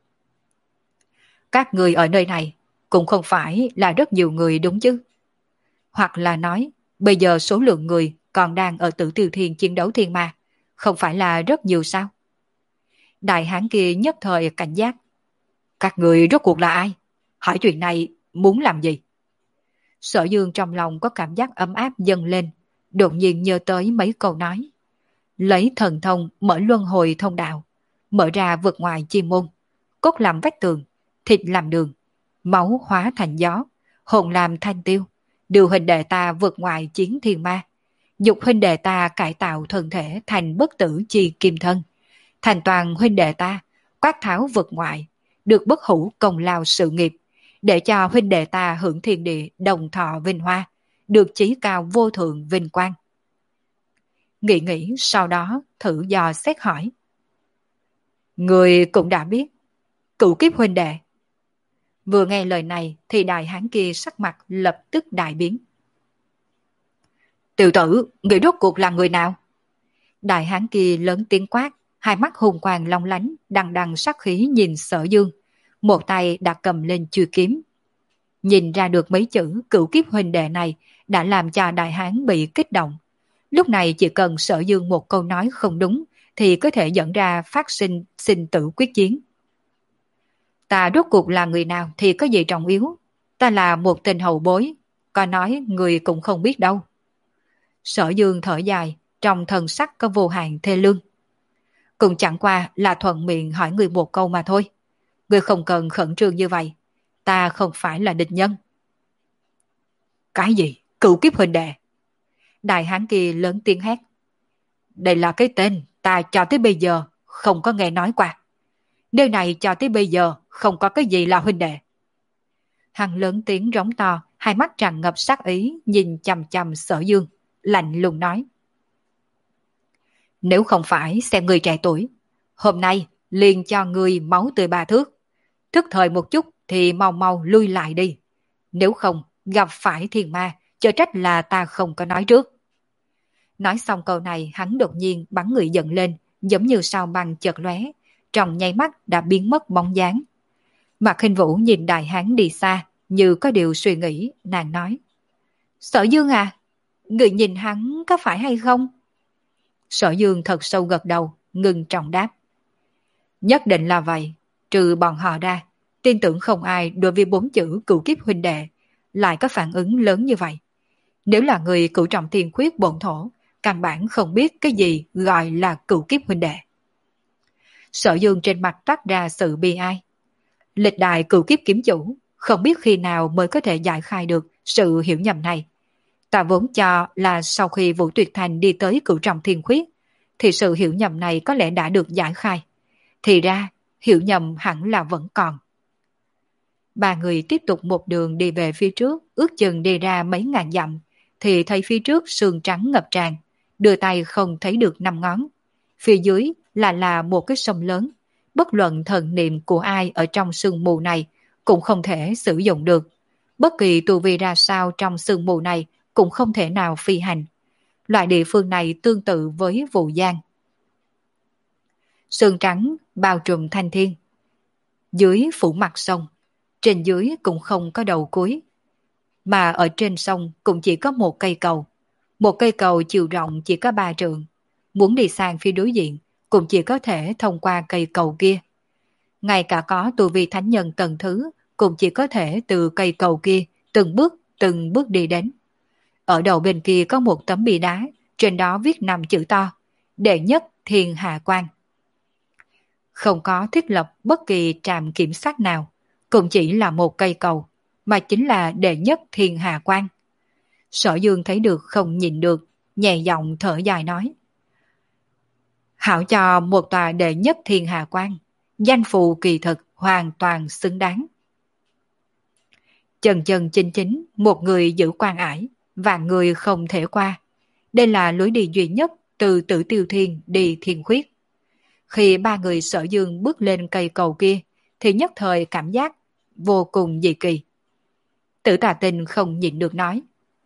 Các người ở nơi này cũng không phải là rất nhiều người đúng chứ? Hoặc là nói, bây giờ số lượng người còn đang ở Tử Tiêu Thiên chiến đấu thiên ma, không phải là rất nhiều sao? Đại hán kia nhất thời cảnh giác: Các người rốt cuộc là ai? Hỏi chuyện này muốn làm gì? Sở Dương trong lòng có cảm giác ấm áp dâng lên, đột nhiên nhớ tới mấy câu nói. Lấy thần thông mở luân hồi thông đạo, mở ra vượt ngoài chi môn, cốt làm vách tường, thịt làm đường, máu hóa thành gió, hồn làm thanh tiêu, điều huynh đệ ta vượt ngoài chiến thiên ma, dục huynh đệ ta cải tạo thân thể thành bất tử chi kim thân, thành toàn huynh đệ ta quát tháo vượt ngoại, được bất hủ công lao sự nghiệp, để cho huynh đệ ta hưởng thiên địa đồng thọ vinh hoa, được chí cao vô thượng vinh quang. Nghĩ nghĩ sau đó thử dò xét hỏi: Người cũng đã biết cửu kiếp huynh đệ? Vừa nghe lời này thì đại hán kia sắc mặt lập tức đại biến. Tiểu tử, người rốt cuộc là người nào? Đại hán kia lớn tiếng quát, hai mắt hùng quang long lánh, đằng đằng sắc khí nhìn Sở Dương, một tay đã cầm lên chuôi kiếm. Nhìn ra được mấy chữ cửu kiếp huynh đệ này đã làm cho đại hán bị kích động. Lúc này chỉ cần Sở Dương một câu nói không đúng thì có thể dẫn ra phát sinh sinh tử quyết chiến. Ta rốt cuộc là người nào thì có gì trọng yếu. Ta là một tên hậu bối, có nói người cũng không biết đâu. Sở Dương thở dài, trong thần sắc có vô hạn thê lương. Cũng chẳng qua là thuận miệng hỏi người một câu mà thôi. Người không cần khẩn trương như vậy. Ta không phải là địch nhân. Cái gì? Cửu kiếp huynh đệ? Đại hán kia lớn tiếng hét. Đây là cái tên ta cho tới bây giờ không có nghe nói qua. Nơi này cho tới bây giờ không có cái gì là huynh đệ. Hắn lớn tiếng rống to, hai mắt tràn ngập sát ý, nhìn chằm chằm Sở Dương, lạnh lùng nói. Nếu không phải xem người trẻ tuổi, hôm nay liền cho người máu tươi ba thước. Thức thời một chút thì mau mau lui lại đi. Nếu không gặp phải thiên ma, cho trách là ta không có nói trước. Nói xong câu này, hắn đột nhiên bắn người giận lên, giống như sao băng chợt lóe, trong nháy mắt đã biến mất bóng dáng. Mạc Hình Vũ nhìn đại hán đi xa, như có điều suy nghĩ, nàng nói. Sở Dương à, người nhìn hắn có phải hay không? Sở Dương thật sâu gật đầu, ngừng trọng đáp. Nhất định là vậy, trừ bọn họ ra, tin tưởng không ai đối với bốn chữ cửu kiếp huynh đệ lại có phản ứng lớn như vậy. Nếu là người cửu trọng thiên khuyết bổn thổ, căn bản không biết cái gì gọi là cửu kiếp huynh đệ. Sở Dương trên mặt toát ra sự bi ai. Lịch đại cửu kiếp kiếm chủ, không biết khi nào mới có thể giải khai được sự hiểu nhầm này. Ta vốn cho là sau khi Vũ Tuyệt Thành đi tới cửu trọng thiên khuyết, thì sự hiểu nhầm này có lẽ đã được giải khai. Thì ra, hiểu nhầm hẳn là vẫn còn. Ba người tiếp tục một đường đi về phía trước, ước chừng đi ra mấy ngàn dặm, thì thấy phía trước sương trắng ngập tràn, đưa tay không thấy được năm ngón. Phía dưới là là một cái sông lớn, bất luận thần niệm của ai ở trong sương mù này cũng không thể sử dụng được. Bất kỳ tu vi ra sao trong sương mù này cũng không thể nào phi hành. Loại địa phương này tương tự với Vũ Giang. Sương trắng bao trùm thanh thiên. Dưới phủ mặt sông, trên dưới cũng không có đầu cuối. Mà ở trên sông cũng chỉ có một cây cầu. Một cây cầu chiều rộng chỉ có ba trượng. Muốn đi sang phía đối diện cũng chỉ có thể thông qua cây cầu kia. Ngay cả có tu vi thánh nhân tầng thứ cũng chỉ có thể từ cây cầu kia từng bước từng bước đi đến. Ở đầu bên kia có một tấm bia đá, trên đó viết năm chữ to: Đệ nhất Thiên Hạ Quan. Không có thiết lập bất kỳ trạm kiểm soát nào, cũng chỉ là một cây cầu, mà chính là Đệ nhất Thiên Hạ Quan. Sở Dương thấy được không nhìn được, nhẹ giọng thở dài nói: Hảo cho một tòa Đệ nhất Thiên Hạ Quan, danh phù kỳ thực hoàn toàn xứng đáng. Chân chân chính chính, một người giữ quan ải, và người không thể qua. Đây là lối đi duy nhất từ Tử Tiêu Thiên đi Thiên Khuyết. Khi ba người Sở Dương bước lên cây cầu kia, thì nhất thời cảm giác vô cùng dị kỳ. Tử Tà Tinh không nhịn được nói: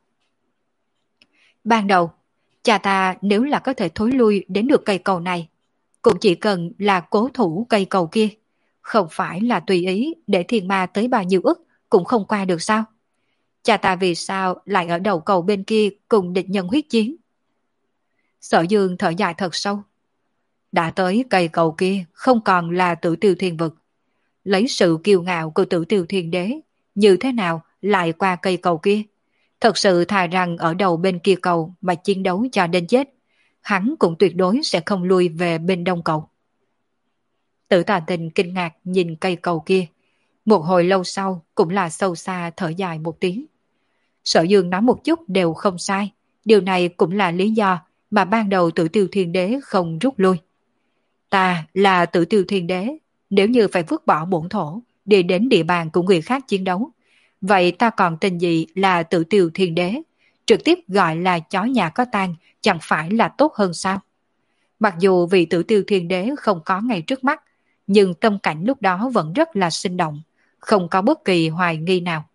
Ban đầu, cha ta nếu là có thể thối lui đến được cây cầu này, cũng chỉ cần là cố thủ cây cầu kia, không phải là tùy ý để thiên ma tới bao nhiêu ức cũng không qua được sao? Cha ta vì sao lại ở đầu cầu bên kia cùng địch nhân huyết chiến? Sở Dương thở dài thật sâu. Đã tới cây cầu kia không còn là Tử Tiêu Thiên vực. Lấy sự kiêu ngạo của Tử Tiêu Thiên Đế, như thế nào lại qua cây cầu kia? Thật sự thà rằng ở đầu bên kia cầu mà chiến đấu cho đến chết, hắn cũng tuyệt đối sẽ không lui về bên đông cầu. Tử Tà Tinh kinh ngạc nhìn cây cầu kia. Một hồi lâu sau cũng là sâu xa thở dài một tiếng. Sở Dương nói một chút đều không sai. Điều này cũng là lý do mà ban đầu Tử Tiêu Thiên Đế không rút lui. Ta là Tử Tiêu Thiên Đế, nếu như phải vứt bỏ bổn thổ, đi đến địa bàn của người khác chiến đấu, vậy ta còn tên gì là Tử Tiêu Thiên Đế? Trực tiếp gọi là chó nhà có tang chẳng phải là tốt hơn sao? Mặc dù vị Tử Tiêu Thiên Đế không có ngay trước mắt, nhưng tâm cảnh lúc đó vẫn rất là sinh động, không có bất kỳ hoài nghi nào.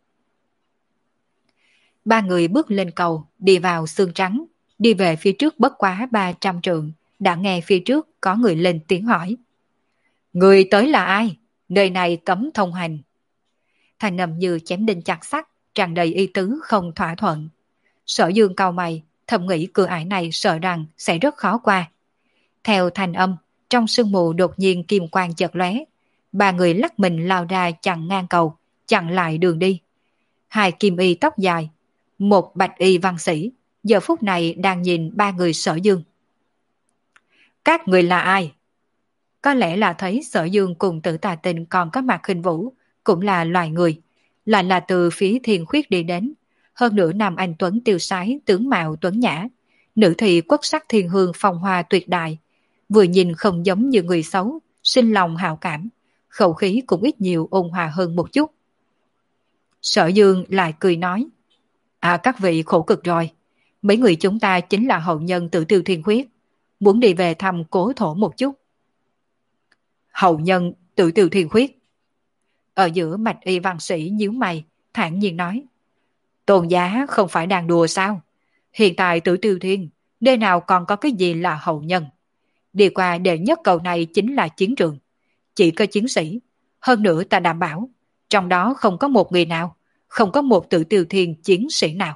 Ba người bước lên cầu, đi vào xương trắng, đi về phía trước bất quá ba trăm trượng, đã nghe phía trước có người lên tiếng hỏi. Người tới là ai? Nơi này cấm thông hành. Thành âm như chém đinh chặt sắt, tràn đầy ý tứ không thỏa thuận. Sở Dương cau mày, thầm nghĩ cửa ải này sợ rằng sẽ rất khó qua. Theo thành âm, trong sương mù đột nhiên kim quang chợt lóe, ba người lắc mình lao ra chặn ngang cầu, chặn lại đường đi. Hai kim y tóc dài, một bạch y văn sĩ, giờ phút này đang nhìn ba người Sở Dương. Các người là ai? Có lẽ là thấy Sở Dương cùng Tử Tà Tinh còn có mặt khinh vũ, cũng là loài người, lại là từ phía Thiên Khuyết đi đến. Hơn nữa nam anh tuấn tiêu sái, tướng mạo tuấn nhã, nữ thị quốc sắc thiên hương phong hoa tuyệt đại, vừa nhìn không giống như người xấu, sinh lòng hảo cảm, khẩu khí cũng ít nhiều ôn hòa hơn một chút. Sở Dương lại cười nói: À, các vị khổ cực rồi, mấy người chúng ta chính là hậu nhân Tử Tiêu Thiên Khuyết, muốn đi về thăm cố thổ một chút. Hậu nhân Tử Tiêu Thiên Khuyết? Ở giữa bạch y văn sĩ nhíu mày, thản nhiên nói: Tôn giá không phải đang đùa sao? Hiện tại Tử Tiêu Thiên, nơi nào còn có cái gì là hậu nhân? Đi qua đệ nhất cầu này chính là chiến trường, chỉ có chiến sĩ. Hơn nữa ta đảm bảo, trong đó không có một người nào, không có một Tử Tiêu Thiên chiến sĩ nào.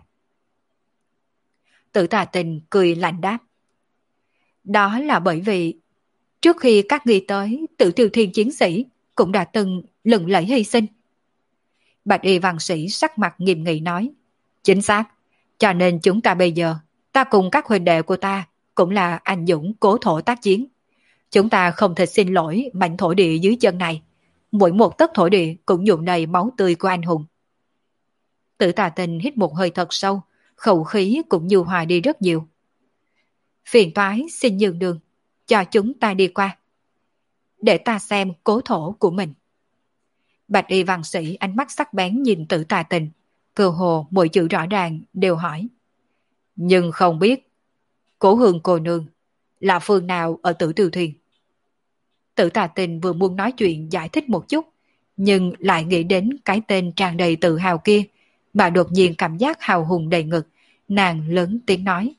Tử Tà Tinh cười lạnh đáp: Đó là bởi vì trước khi các ngươi tới, Tử Tiêu Thiên chiến sĩ cũng đã từng lừng lẫy hy sinh. Bạch y văn sĩ sắc mặt nghiêm nghị nói: Chính xác, cho nên chúng ta bây giờ, ta cùng các huynh đệ của ta cũng là anh dũng cố thổ tác chiến. Chúng ta không thể xin lỗi mảnh thổ địa dưới chân này, mỗi một tấc thổ địa cũng nhuộm đầy máu tươi của anh hùng. Tử Tà Tinh hít một hơi thật sâu, khẩu khí cũng nhu hòa đi rất nhiều. Phiền toái xin nhường đường, cho chúng ta đi qua, để ta xem cố thổ của mình. Bạch y văn sĩ ánh mắt sắc bén nhìn Tử Tà Tình, cơ hồ mỗi chữ rõ ràng đều hỏi. Nhưng không biết, Cố Hương cô nương là phương nào ở Tử Tiêu Thuyền? Tử Tà Tình vừa muốn nói chuyện giải thích một chút, nhưng lại nghĩ đến cái tên tràn đầy tự hào kia, mà đột nhiên cảm giác hào hùng đầy ngực, nàng lớn tiếng nói.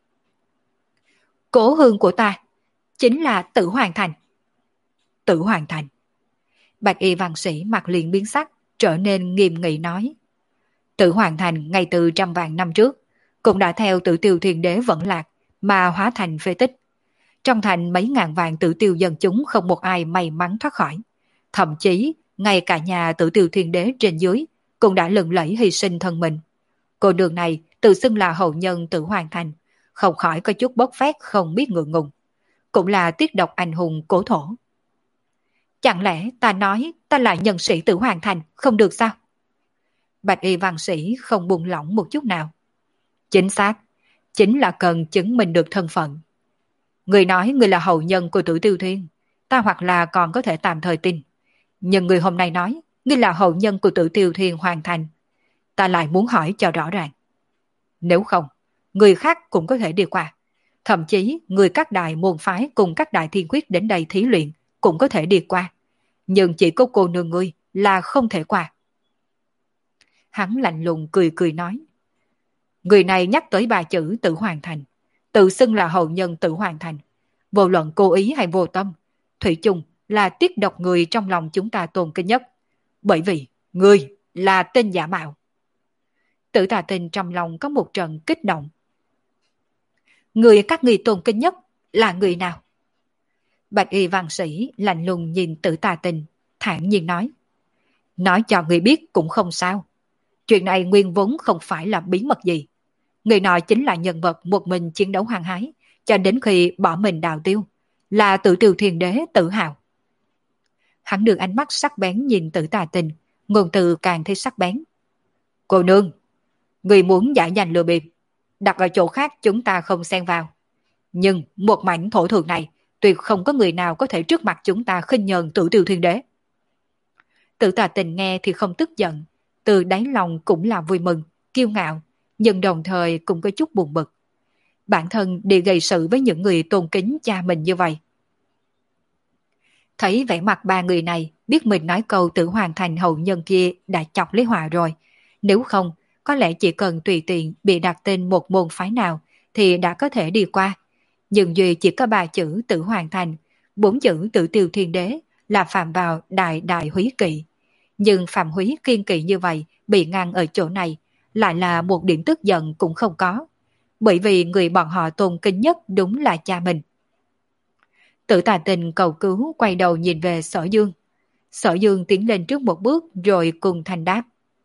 Cố hương của ta chính là Tử Hoàng Thành. Tử Hoàng Thành. Bạch y văn sĩ mặt liền biến sắc, trở nên nghiêm nghị nói. Tử Hoàng Thành ngay từ trăm vạn năm trước, cũng đã theo Tử Tiêu Thiên Đế vẫn lạc, mà hóa thành phế tích. Trong thành mấy ngàn vạn Tử Tiêu dân chúng không một ai may mắn thoát khỏi. Thậm chí, ngay cả nhà Tử Tiêu Thiên Đế trên dưới, cũng đã lừng lẫy hy sinh thân mình. Cô đường này tự xưng là hậu nhân Tử Hoàng Thành, không khỏi có chút bốc phét không biết ngượng ngùng. Cũng là tiết độc anh hùng cố thổ. Chẳng lẽ ta nói ta là nhân sĩ Tử Hoàng Thành không được sao? Bạch y văn sĩ không buông lỏng một chút nào. Chính xác, chính là cần chứng minh được thân phận. Người nói người là hậu nhân của Tử Tiêu Thiên, ta hoặc là còn có thể tạm thời tin. Nhưng người hôm nay nói người là hậu nhân của Tử Tiêu Thiên Hoàng Thành, ta lại muốn hỏi cho rõ ràng. Nếu không, người khác cũng có thể đi qua. Thậm chí người các đại môn phái cùng các đại thiên quyết đến đây thí luyện cũng có thể đi qua. Nhưng chỉ có cô nương ngươi là không thể qua. Hắn lạnh lùng cười cười nói. Người này nhắc tới ba chữ Tử Hoàng Thành, tự xưng là hậu nhân Tử Hoàng Thành. Vô luận cố ý hay vô tâm, thủy chung là tiết độc người trong lòng chúng ta tôn kính nhất. Bởi vì ngươi là tên giả mạo. Tử Tà Tình trong lòng có một trận kích động. Người các ngươi tôn kính nhất là người nào? Bạch y văn sĩ lạnh lùng nhìn Tử Tà Tình, thản nhiên nói. Nói cho người biết cũng không sao. Chuyện này nguyên vốn không phải là bí mật gì. Người nọ chính là nhân vật một mình chiến đấu hăng hái, cho đến khi bỏ mình đào tiêu, là Tử Tiêu Thiên Đế Tử Hào. Hắn đưa ánh mắt sắc bén nhìn Tử Tà Tình, ngôn từ càng thấy sắc bén. Cô nương, người muốn giả danh lừa bịp, đặt ở chỗ khác chúng ta không xen vào. Nhưng một mảnh thổ thường này, tuyệt không có người nào có thể trước mặt chúng ta khinh nhờn Tử Tiêu Thiên Đế. Tử Tà Tình nghe thì không tức giận, từ đáy lòng cũng là vui mừng, kiêu ngạo, nhưng đồng thời cũng có chút buồn bực. Bản thân đi gây sự với những người tôn kính cha mình như vậy. Thấy vẻ mặt ba người này, biết mình nói câu Tử Hoàng Thành hậu nhân kia đã chọc lấy họa rồi. Nếu không, có lẽ chỉ cần tùy tiện bị đặt tên một môn phái nào thì đã có thể đi qua. Nhưng duy chỉ có ba chữ Tử Hoàng Thành, bốn chữ Tử Tiêu Thiên Đế là phạm vào đại đại húy kỵ. Nhưng phạm húy kiên kỵ như vậy bị ngăn ở chỗ này lại là một điểm tức giận cũng không có. Bởi vì người bọn họ tôn kính nhất đúng là cha mình. Tử Tà Tình cầu cứu quay đầu nhìn về Sở Dương. Sở Dương tiến lên trước một bước rồi cùng thanh đáp.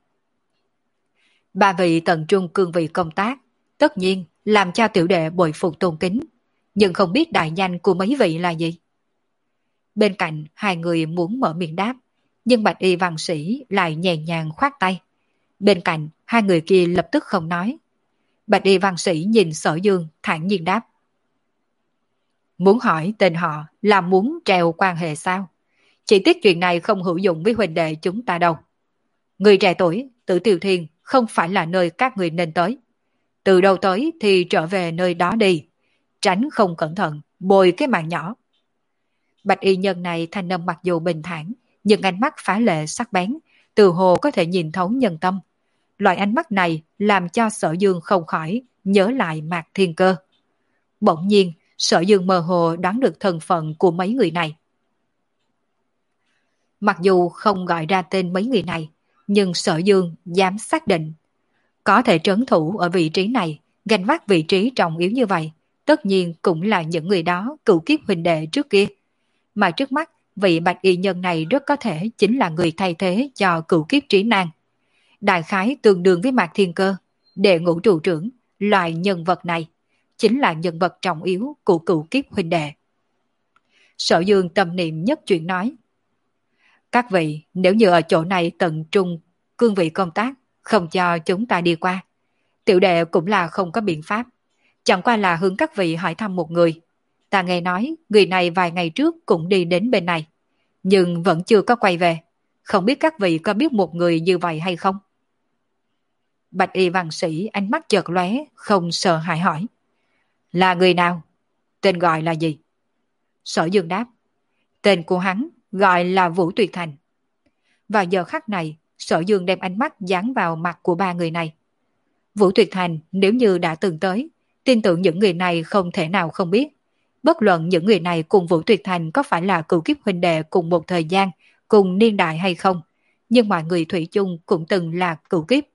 Ba vị tận trung cương vị công tác, tất nhiên làm cho tiểu đệ bội phục tôn kính, nhưng không biết đại danh của mấy vị là gì. Bên cạnh hai người muốn mở miệng đáp, nhưng bạch y văn sĩ lại nhẹ nhàng khoát tay. Bên cạnh hai người kia lập tức không nói. Bạch y văn sĩ nhìn Sở Dương thản nhiên đáp. Muốn hỏi tên họ là muốn treo quan hệ sao? Chỉ tiếc chuyện này không hữu dụng với huynh đệ chúng ta đâu. Người trẻ tuổi, Tử Tiêu Thiên không phải là nơi các người nên tới. Từ đâu tới thì trở về nơi đó đi. Tránh không cẩn thận, bồi cái mạng nhỏ. Bạch y nhân này thanh âm mặc dù bình thản, nhưng ánh mắt phá lệ sắc bén, từ hồ có thể nhìn thấu nhân tâm. Loại ánh mắt này làm cho Sở Dương không khỏi nhớ lại Mạc Thiên Cơ. Bỗng nhiên, Sở Dương mơ hồ đoán được thân phận của mấy người này. Mặc dù không gọi ra tên mấy người này, nhưng Sở Dương dám xác định. Có thể trấn thủ ở vị trí này, gánh vác vị trí trọng yếu như vậy, tất nhiên cũng là những người đó cựu kiếp huynh đệ trước kia. Mà trước mắt, vị bạch y nhân này rất có thể chính là người thay thế cho cựu kiếp Trí Nan. Đại khái tương đương với Mạc Thiên Cơ, đệ ngũ trụ trưởng, loại nhân vật này, chính là nhân vật trọng yếu của cựu kiếp huynh đệ. Sở Dương tâm niệm nhất chuyện nói. Các vị, nếu như ở chỗ này tận trung cương vị công tác, không cho chúng ta đi qua, tiểu đệ cũng là không có biện pháp. Chẳng qua là hướng các vị hỏi thăm một người. Ta nghe nói người này vài ngày trước cũng đi đến bên này, nhưng vẫn chưa có quay về. Không biết các vị có biết một người như vậy hay không? Bạch y văn sĩ ánh mắt chợt lóe, không sợ hãi hỏi. Là người nào? Tên gọi là gì? Sở Dương đáp. Tên của hắn gọi là Vũ Tuyệt Thành. Vào giờ khắc này, Sở Dương đem ánh mắt dán vào mặt của ba người này. Vũ Tuyệt Thành nếu như đã từng tới, tin tưởng những người này không thể nào không biết. Bất luận những người này cùng Vũ Tuyệt Thành có phải là cựu kiếp huynh đệ cùng một thời gian, cùng niên đại hay không, nhưng mọi người thủy chung cũng từng là cựu kiếp.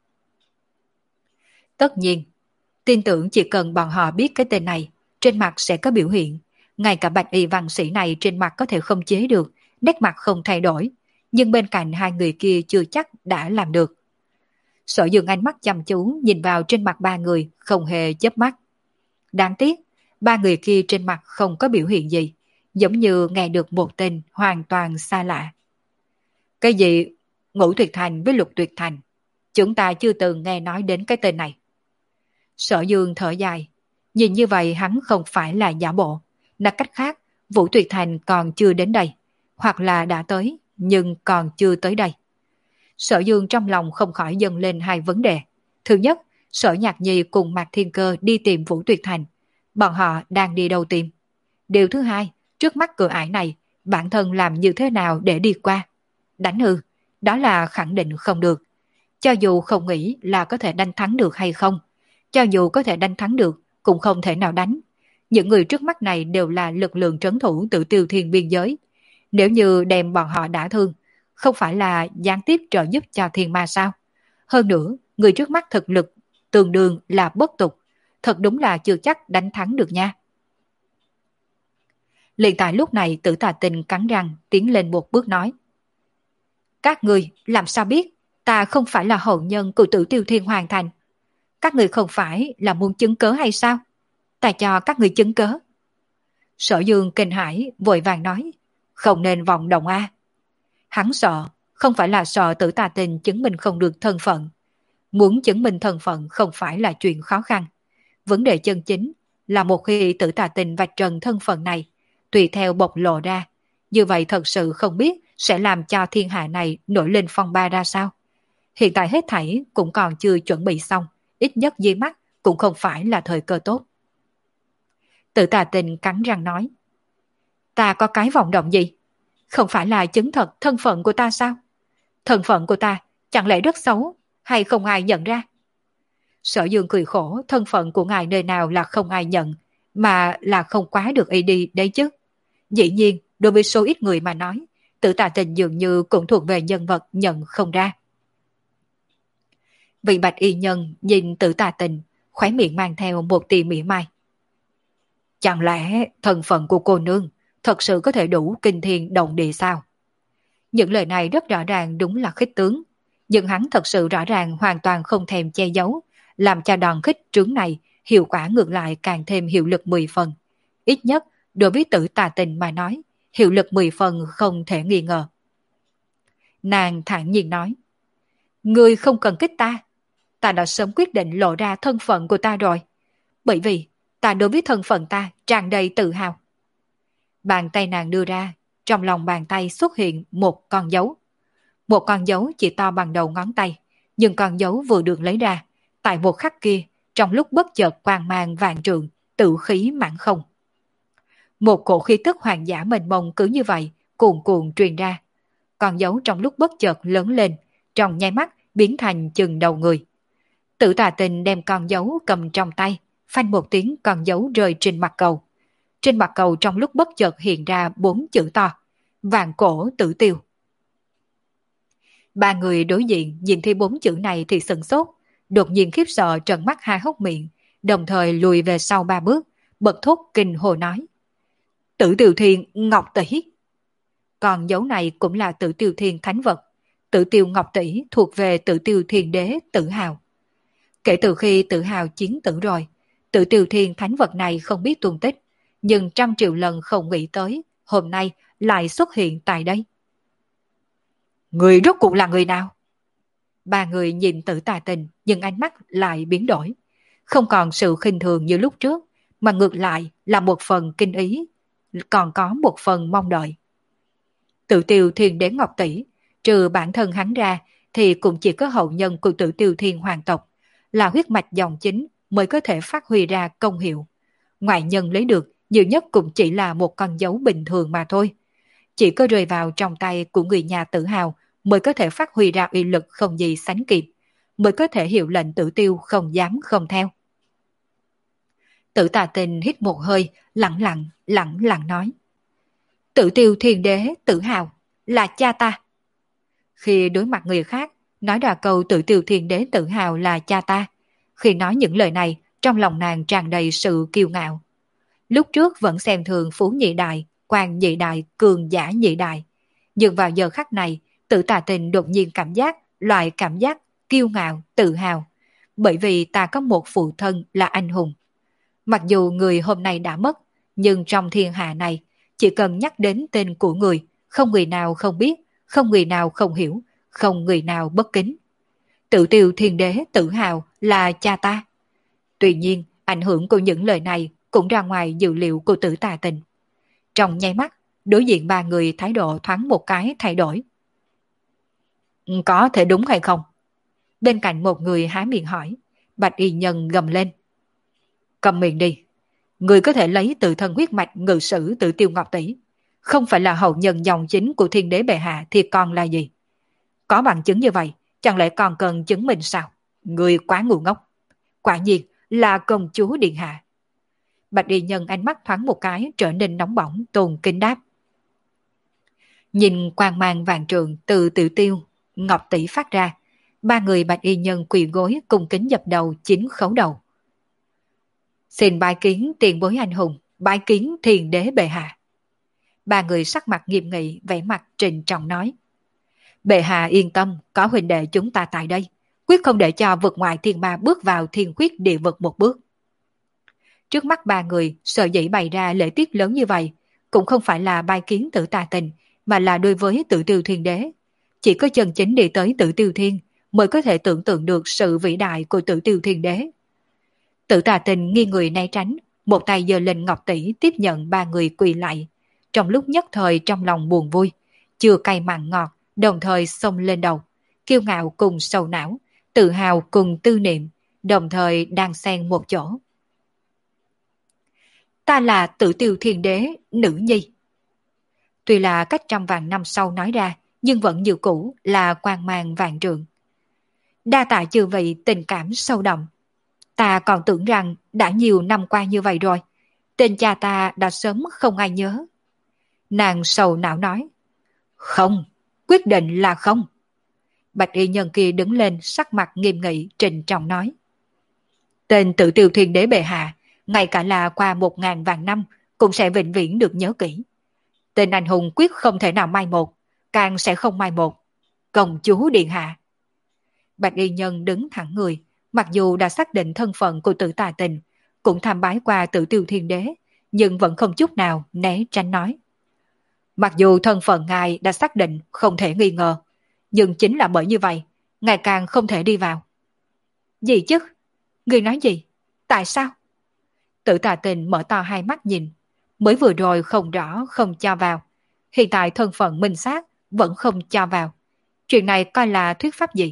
Tất nhiên, tin tưởng chỉ cần bọn họ biết cái tên này, trên mặt sẽ có biểu hiện. Ngay cả bạch y văn sĩ này trên mặt có thể không chế được, nét mặt không thay đổi, nhưng bên cạnh hai người kia chưa chắc đã làm được. Sở Dương ánh mắt chăm chú nhìn vào trên mặt ba người, không hề chớp mắt. Đáng tiếc, ba người kia trên mặt không có biểu hiện gì, giống như nghe được một tên hoàn toàn xa lạ. Cái gì? Ngũ Tuyệt Thành với Lục Tuyệt Thành? Chúng ta chưa từng nghe nói đến cái tên này. Sở Dương thở dài, nhìn như vậy hắn không phải là giả bộ. Nói cách khác, Vũ Tuyệt Thành còn chưa đến đây, hoặc là đã tới, nhưng còn chưa tới đây. Sở Dương trong lòng không khỏi dâng lên hai vấn đề. Thứ nhất, Sở Nhạc Nhi cùng Mạc Thiên Cơ đi tìm Vũ Tuyệt Thành. Bọn họ đang đi đâu tìm? Điều thứ hai, trước mắt cửa ải này, bản thân làm như thế nào để đi qua? Đánh hư, đó là khẳng định không được. Cho dù không nghĩ là có thể đánh thắng được hay không, cho dù có thể đánh thắng được, cũng không thể nào đánh. Những người trước mắt này đều là lực lượng trấn thủ tự Tiêu Thiên biên giới. Nếu như đem bọn họ đả thương, không phải là gián tiếp trợ giúp cho thiên ma sao? Hơn nữa, người trước mắt thực lực tương đương là bất tục, thật đúng là chưa chắc đánh thắng được nha. Liền tại lúc này Tử Tà Tinh cắn răng tiến lên một bước nói. Các người làm sao biết ta không phải là hậu nhân của Tử Tiêu Thiên hoàn thành? Các người không phải là muốn chứng cớ hay sao? Ta cho các người chứng cớ. Sở Dương kinh hãi vội vàng nói. Không nên vọng động a. Hắn sợ, không phải là sợ Tử Tà Tinh chứng minh không được thân phận. Muốn chứng minh thân phận không phải là chuyện khó khăn. Vấn đề chân chính là một khi Tử Tà Tinh vạch trần thân phận này, tùy theo bộc lộ ra, như vậy thật sự không biết sẽ làm cho thiên hạ này nổi lên phong ba ra sao. Hiện tại hết thảy cũng còn chưa chuẩn bị xong, ít nhất dưới mắt cũng không phải là thời cơ tốt. Tử Tà Tinh cắn răng nói. Ta có cái vọng động gì? Không phải là chứng thật thân phận của ta sao? Thân phận của ta chẳng lẽ rất xấu, hay không ai nhận ra? Sở Dương cười khổ, thân phận của ngài nơi nào là không ai nhận, mà là không quá được y đi đấy chứ. Dĩ nhiên, đối với số ít người mà nói, Tử Tà Tinh dường như cũng thuộc về nhân vật nhận không ra. Vị bạch y nhân nhìn Tử Tà Tinh, khóe miệng mang theo một tia mỉa mai. Chẳng lẽ thân phận của cô nương thật sự có thể đủ kinh thiên động địa sao? Những lời này rất rõ ràng đúng là khích tướng, nhưng hắn thật sự rõ ràng hoàn toàn không thèm che giấu, làm cho đòn khích trướng này hiệu quả ngược lại càng thêm hiệu lực mười phần. Ít nhất, đối với Tử Tà Tinh mà nói, hiệu lực mười phần không thể nghi ngờ. Nàng thản nhiên nói, ngươi không cần kích ta, ta đã sớm quyết định lộ ra thân phận của ta rồi, bởi vì ta đối với thân phận ta tràn đầy tự hào. Bàn tay nàng đưa ra, trong lòng bàn tay xuất hiện một con dấu. Một con dấu chỉ to bằng đầu ngón tay, nhưng con dấu vừa được lấy ra, tại một khắc kia, trong lúc bất chợt quang mang vạn trượng, tự khí mãn không. Một cổ khí tức hoàng giả mênh mông cứ như vậy, cuồn cuộn truyền ra. Con dấu trong lúc bất chợt lớn lên, trong nháy mắt biến thành chừng đầu người. Tử Tà Tinh đem con dấu cầm trong tay, phanh một tiếng con dấu rơi trên mặt cầu. Trên mặt cầu trong lúc bất chợt hiện ra bốn chữ to, vạn cổ tử tiêu. Ba người đối diện nhìn thấy bốn chữ này thì sửng sốt, đột nhiên khiếp sợ trợn mắt hai hốc miệng, đồng thời lùi về sau ba bước, bật thốt kinh hồ nói. Tử Tiêu Thiên Ngọc Tỷ. Còn dấu này cũng là Tử Tiêu Thiên thánh vật. Tử Tiêu Ngọc Tỷ thuộc về Tử Tiêu Thiên Đế Tử Hào. Kể từ khi Tử Hào chiến tử rồi, Tử Tiêu Thiên thánh vật này không biết tung tích, nhưng trăm triệu lần không nghĩ tới, hôm nay lại xuất hiện tại đây. Người rốt cuộc là người nào? Ba người nhìn Tử Tà Tinh, nhưng ánh mắt lại biến đổi. Không còn sự khinh thường như lúc trước, mà ngược lại là một phần kinh ý, còn có một phần mong đợi. Tử Tiêu Thiên Đế Ngọc Tỷ, Trừ bản thân hắn ra thì cũng chỉ có hậu nhân của Tử Tiêu Thiên hoàng tộc, là huyết mạch dòng chính mới có thể phát huy ra công hiệu. Ngoại nhân lấy được nhiều nhất cũng chỉ là một con dấu bình thường mà thôi. Chỉ có rơi vào trong tay của người nhà Tử Hào mới có thể phát huy ra uy lực không gì sánh kịp, mới có thể hiệu lệnh Tử Tiêu không dám không theo. Tử Tà Tình hít một hơi, lặng lặng, lặng lặng nói. Tử Tiêu Thiên Đế Tử Hào là cha ta. Khi đối mặt người khác, nói ra câu Tử Tiêu Thiên Đế Tử Hào là cha ta. Khi nói những lời này, trong lòng nàng tràn đầy sự kiêu ngạo. Lúc trước vẫn xem thường Phú Nhị Đại, Quan Nhị Đại, Cường Giả Nhị Đại. Nhưng vào giờ khắc này, Tử Tà Tình đột nhiên cảm giác, loại cảm giác kiêu ngạo, tự hào. Bởi vì ta có một phụ thân là anh hùng. Mặc dù người hôm nay đã mất, nhưng trong thiên hạ này, chỉ cần nhắc đến tên của người, không người nào không biết, không người nào không hiểu, không người nào bất kính. Tử Tiêu Thiên Đế Tử Hào là cha ta. Tuy nhiên, ảnh hưởng của những lời này cũng ra ngoài dự liệu của Tử Tà Tình. Trong nháy mắt, đối diện ba người thái độ thoáng một cái thay đổi. Có thể đúng hay không? Bên cạnh một người há miệng hỏi, Bạch Y Nhân gầm lên. Cầm miệng đi. Người có thể lấy từ thân huyết mạch ngự sử Tử Tiêu Ngọc Tỷ. Không phải là hậu nhân dòng chính của Thiên Đế bệ hạ thì còn là gì? Có bằng chứng như vậy, chẳng lẽ còn cần chứng minh sao? Người quá ngu ngốc. Quả nhiên là công chúa điện hạ. Bạch Y Nhân ánh mắt thoáng một cái trở nên nóng bỏng, tôn kính đáp. Nhìn quang mang vàng trường từ Tử Tiêu Ngọc Tỷ phát ra, ba người Bạch Y Nhân quỳ gối cùng kính dập đầu chín khấu đầu. Xin bái kiến tiền bối anh hùng, bái kiến Thiên Đế bệ hạ. Ba người sắc mặt nghiêm nghị, vẻ mặt trịnh trọng nói. Bệ hạ yên tâm, có huynh đệ chúng ta tại đây, quyết không để cho vực ngoại thiên ma bước vào thiên khuyết địa vực một bước. Trước mắt ba người sợ dĩ bày ra lễ tiết lớn như vậy, cũng không phải là bái kiến Tử Tà Tình, mà là đối với Tử Tiêu Thiên Đế. Chỉ có chân chính đi tới Tử Tiêu Thiên mới có thể tưởng tượng được sự vĩ đại của Tử Tiêu Thiên Đế. Tử Tà Tình nghiêng người né tránh, một tay giơ lên ngọc tỷ tiếp nhận ba người quỳ lại. Trong lúc nhất thời trong lòng buồn vui, chưa cay mặn ngọt, đồng thời xông lên đầu, kiêu ngạo cùng sầu não, tự hào cùng tư niệm, đồng thời đang xen một chỗ. Ta là Tử Tiêu Thiên Đế, nữ nhi. Tuy là cách trăm vạn năm sau nói ra, nhưng vẫn như cũ là quang mang vạn trượng. Đa tạ chư vị tình cảm sâu đậm. Ta còn tưởng rằng đã nhiều năm qua như vậy rồi, tên cha ta đã sớm không ai nhớ. Nàng sầu não nói. Không, quyết định là không. Bạch Y Nhân kia đứng lên sắc mặt nghiêm nghị trịnh trọng nói. Tên Tử Tiêu Thiên Đế bệ hạ, ngay cả là qua một ngàn vạn năm cũng sẽ vĩnh viễn được nhớ kỹ. Tên anh hùng quyết không thể nào mai một, càng sẽ không mai một. Công chúa điện hạ. Bạch Y Nhân đứng thẳng người, mặc dù đã xác định thân phận của Tử Tà Tình, cũng tham bái qua Tử Tiêu Thiên Đế, nhưng vẫn không chút nào né tránh nói. Mặc dù thân phận ngài đã xác định không thể nghi ngờ, nhưng chính là bởi như vậy, ngài càng không thể đi vào. Gì chứ? Người nói gì? Tại sao? Tử Tà Tình mở to hai mắt nhìn, mới vừa rồi không rõ không cho vào. Hiện tại thân phận minh xác vẫn không cho vào. Chuyện này coi là thuyết pháp gì?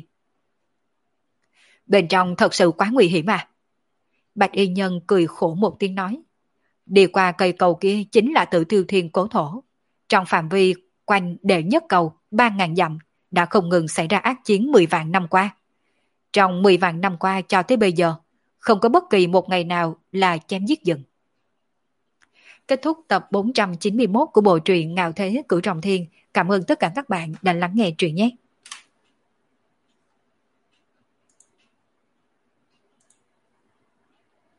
Bên trong thật sự quá nguy hiểm à? Bạch Y Nhân cười khổ một tiếng nói. Đi qua cây cầu kia chính là Tử Tiêu Thiên cố thổ. Trong phạm vi quanh đệ nhất cầu ba ngàn dặm đã không ngừng xảy ra ác chiến mười vạn năm qua. Trong mười vạn năm qua cho tới bây giờ, không có bất kỳ một ngày nào là chém giết dừng. Kết thúc tập bốn trăm chín mươi mốt của bộ truyện Ngạo Thế Cửu Trọng Thiên. Cảm ơn tất cả các bạn đã lắng nghe truyện nhé.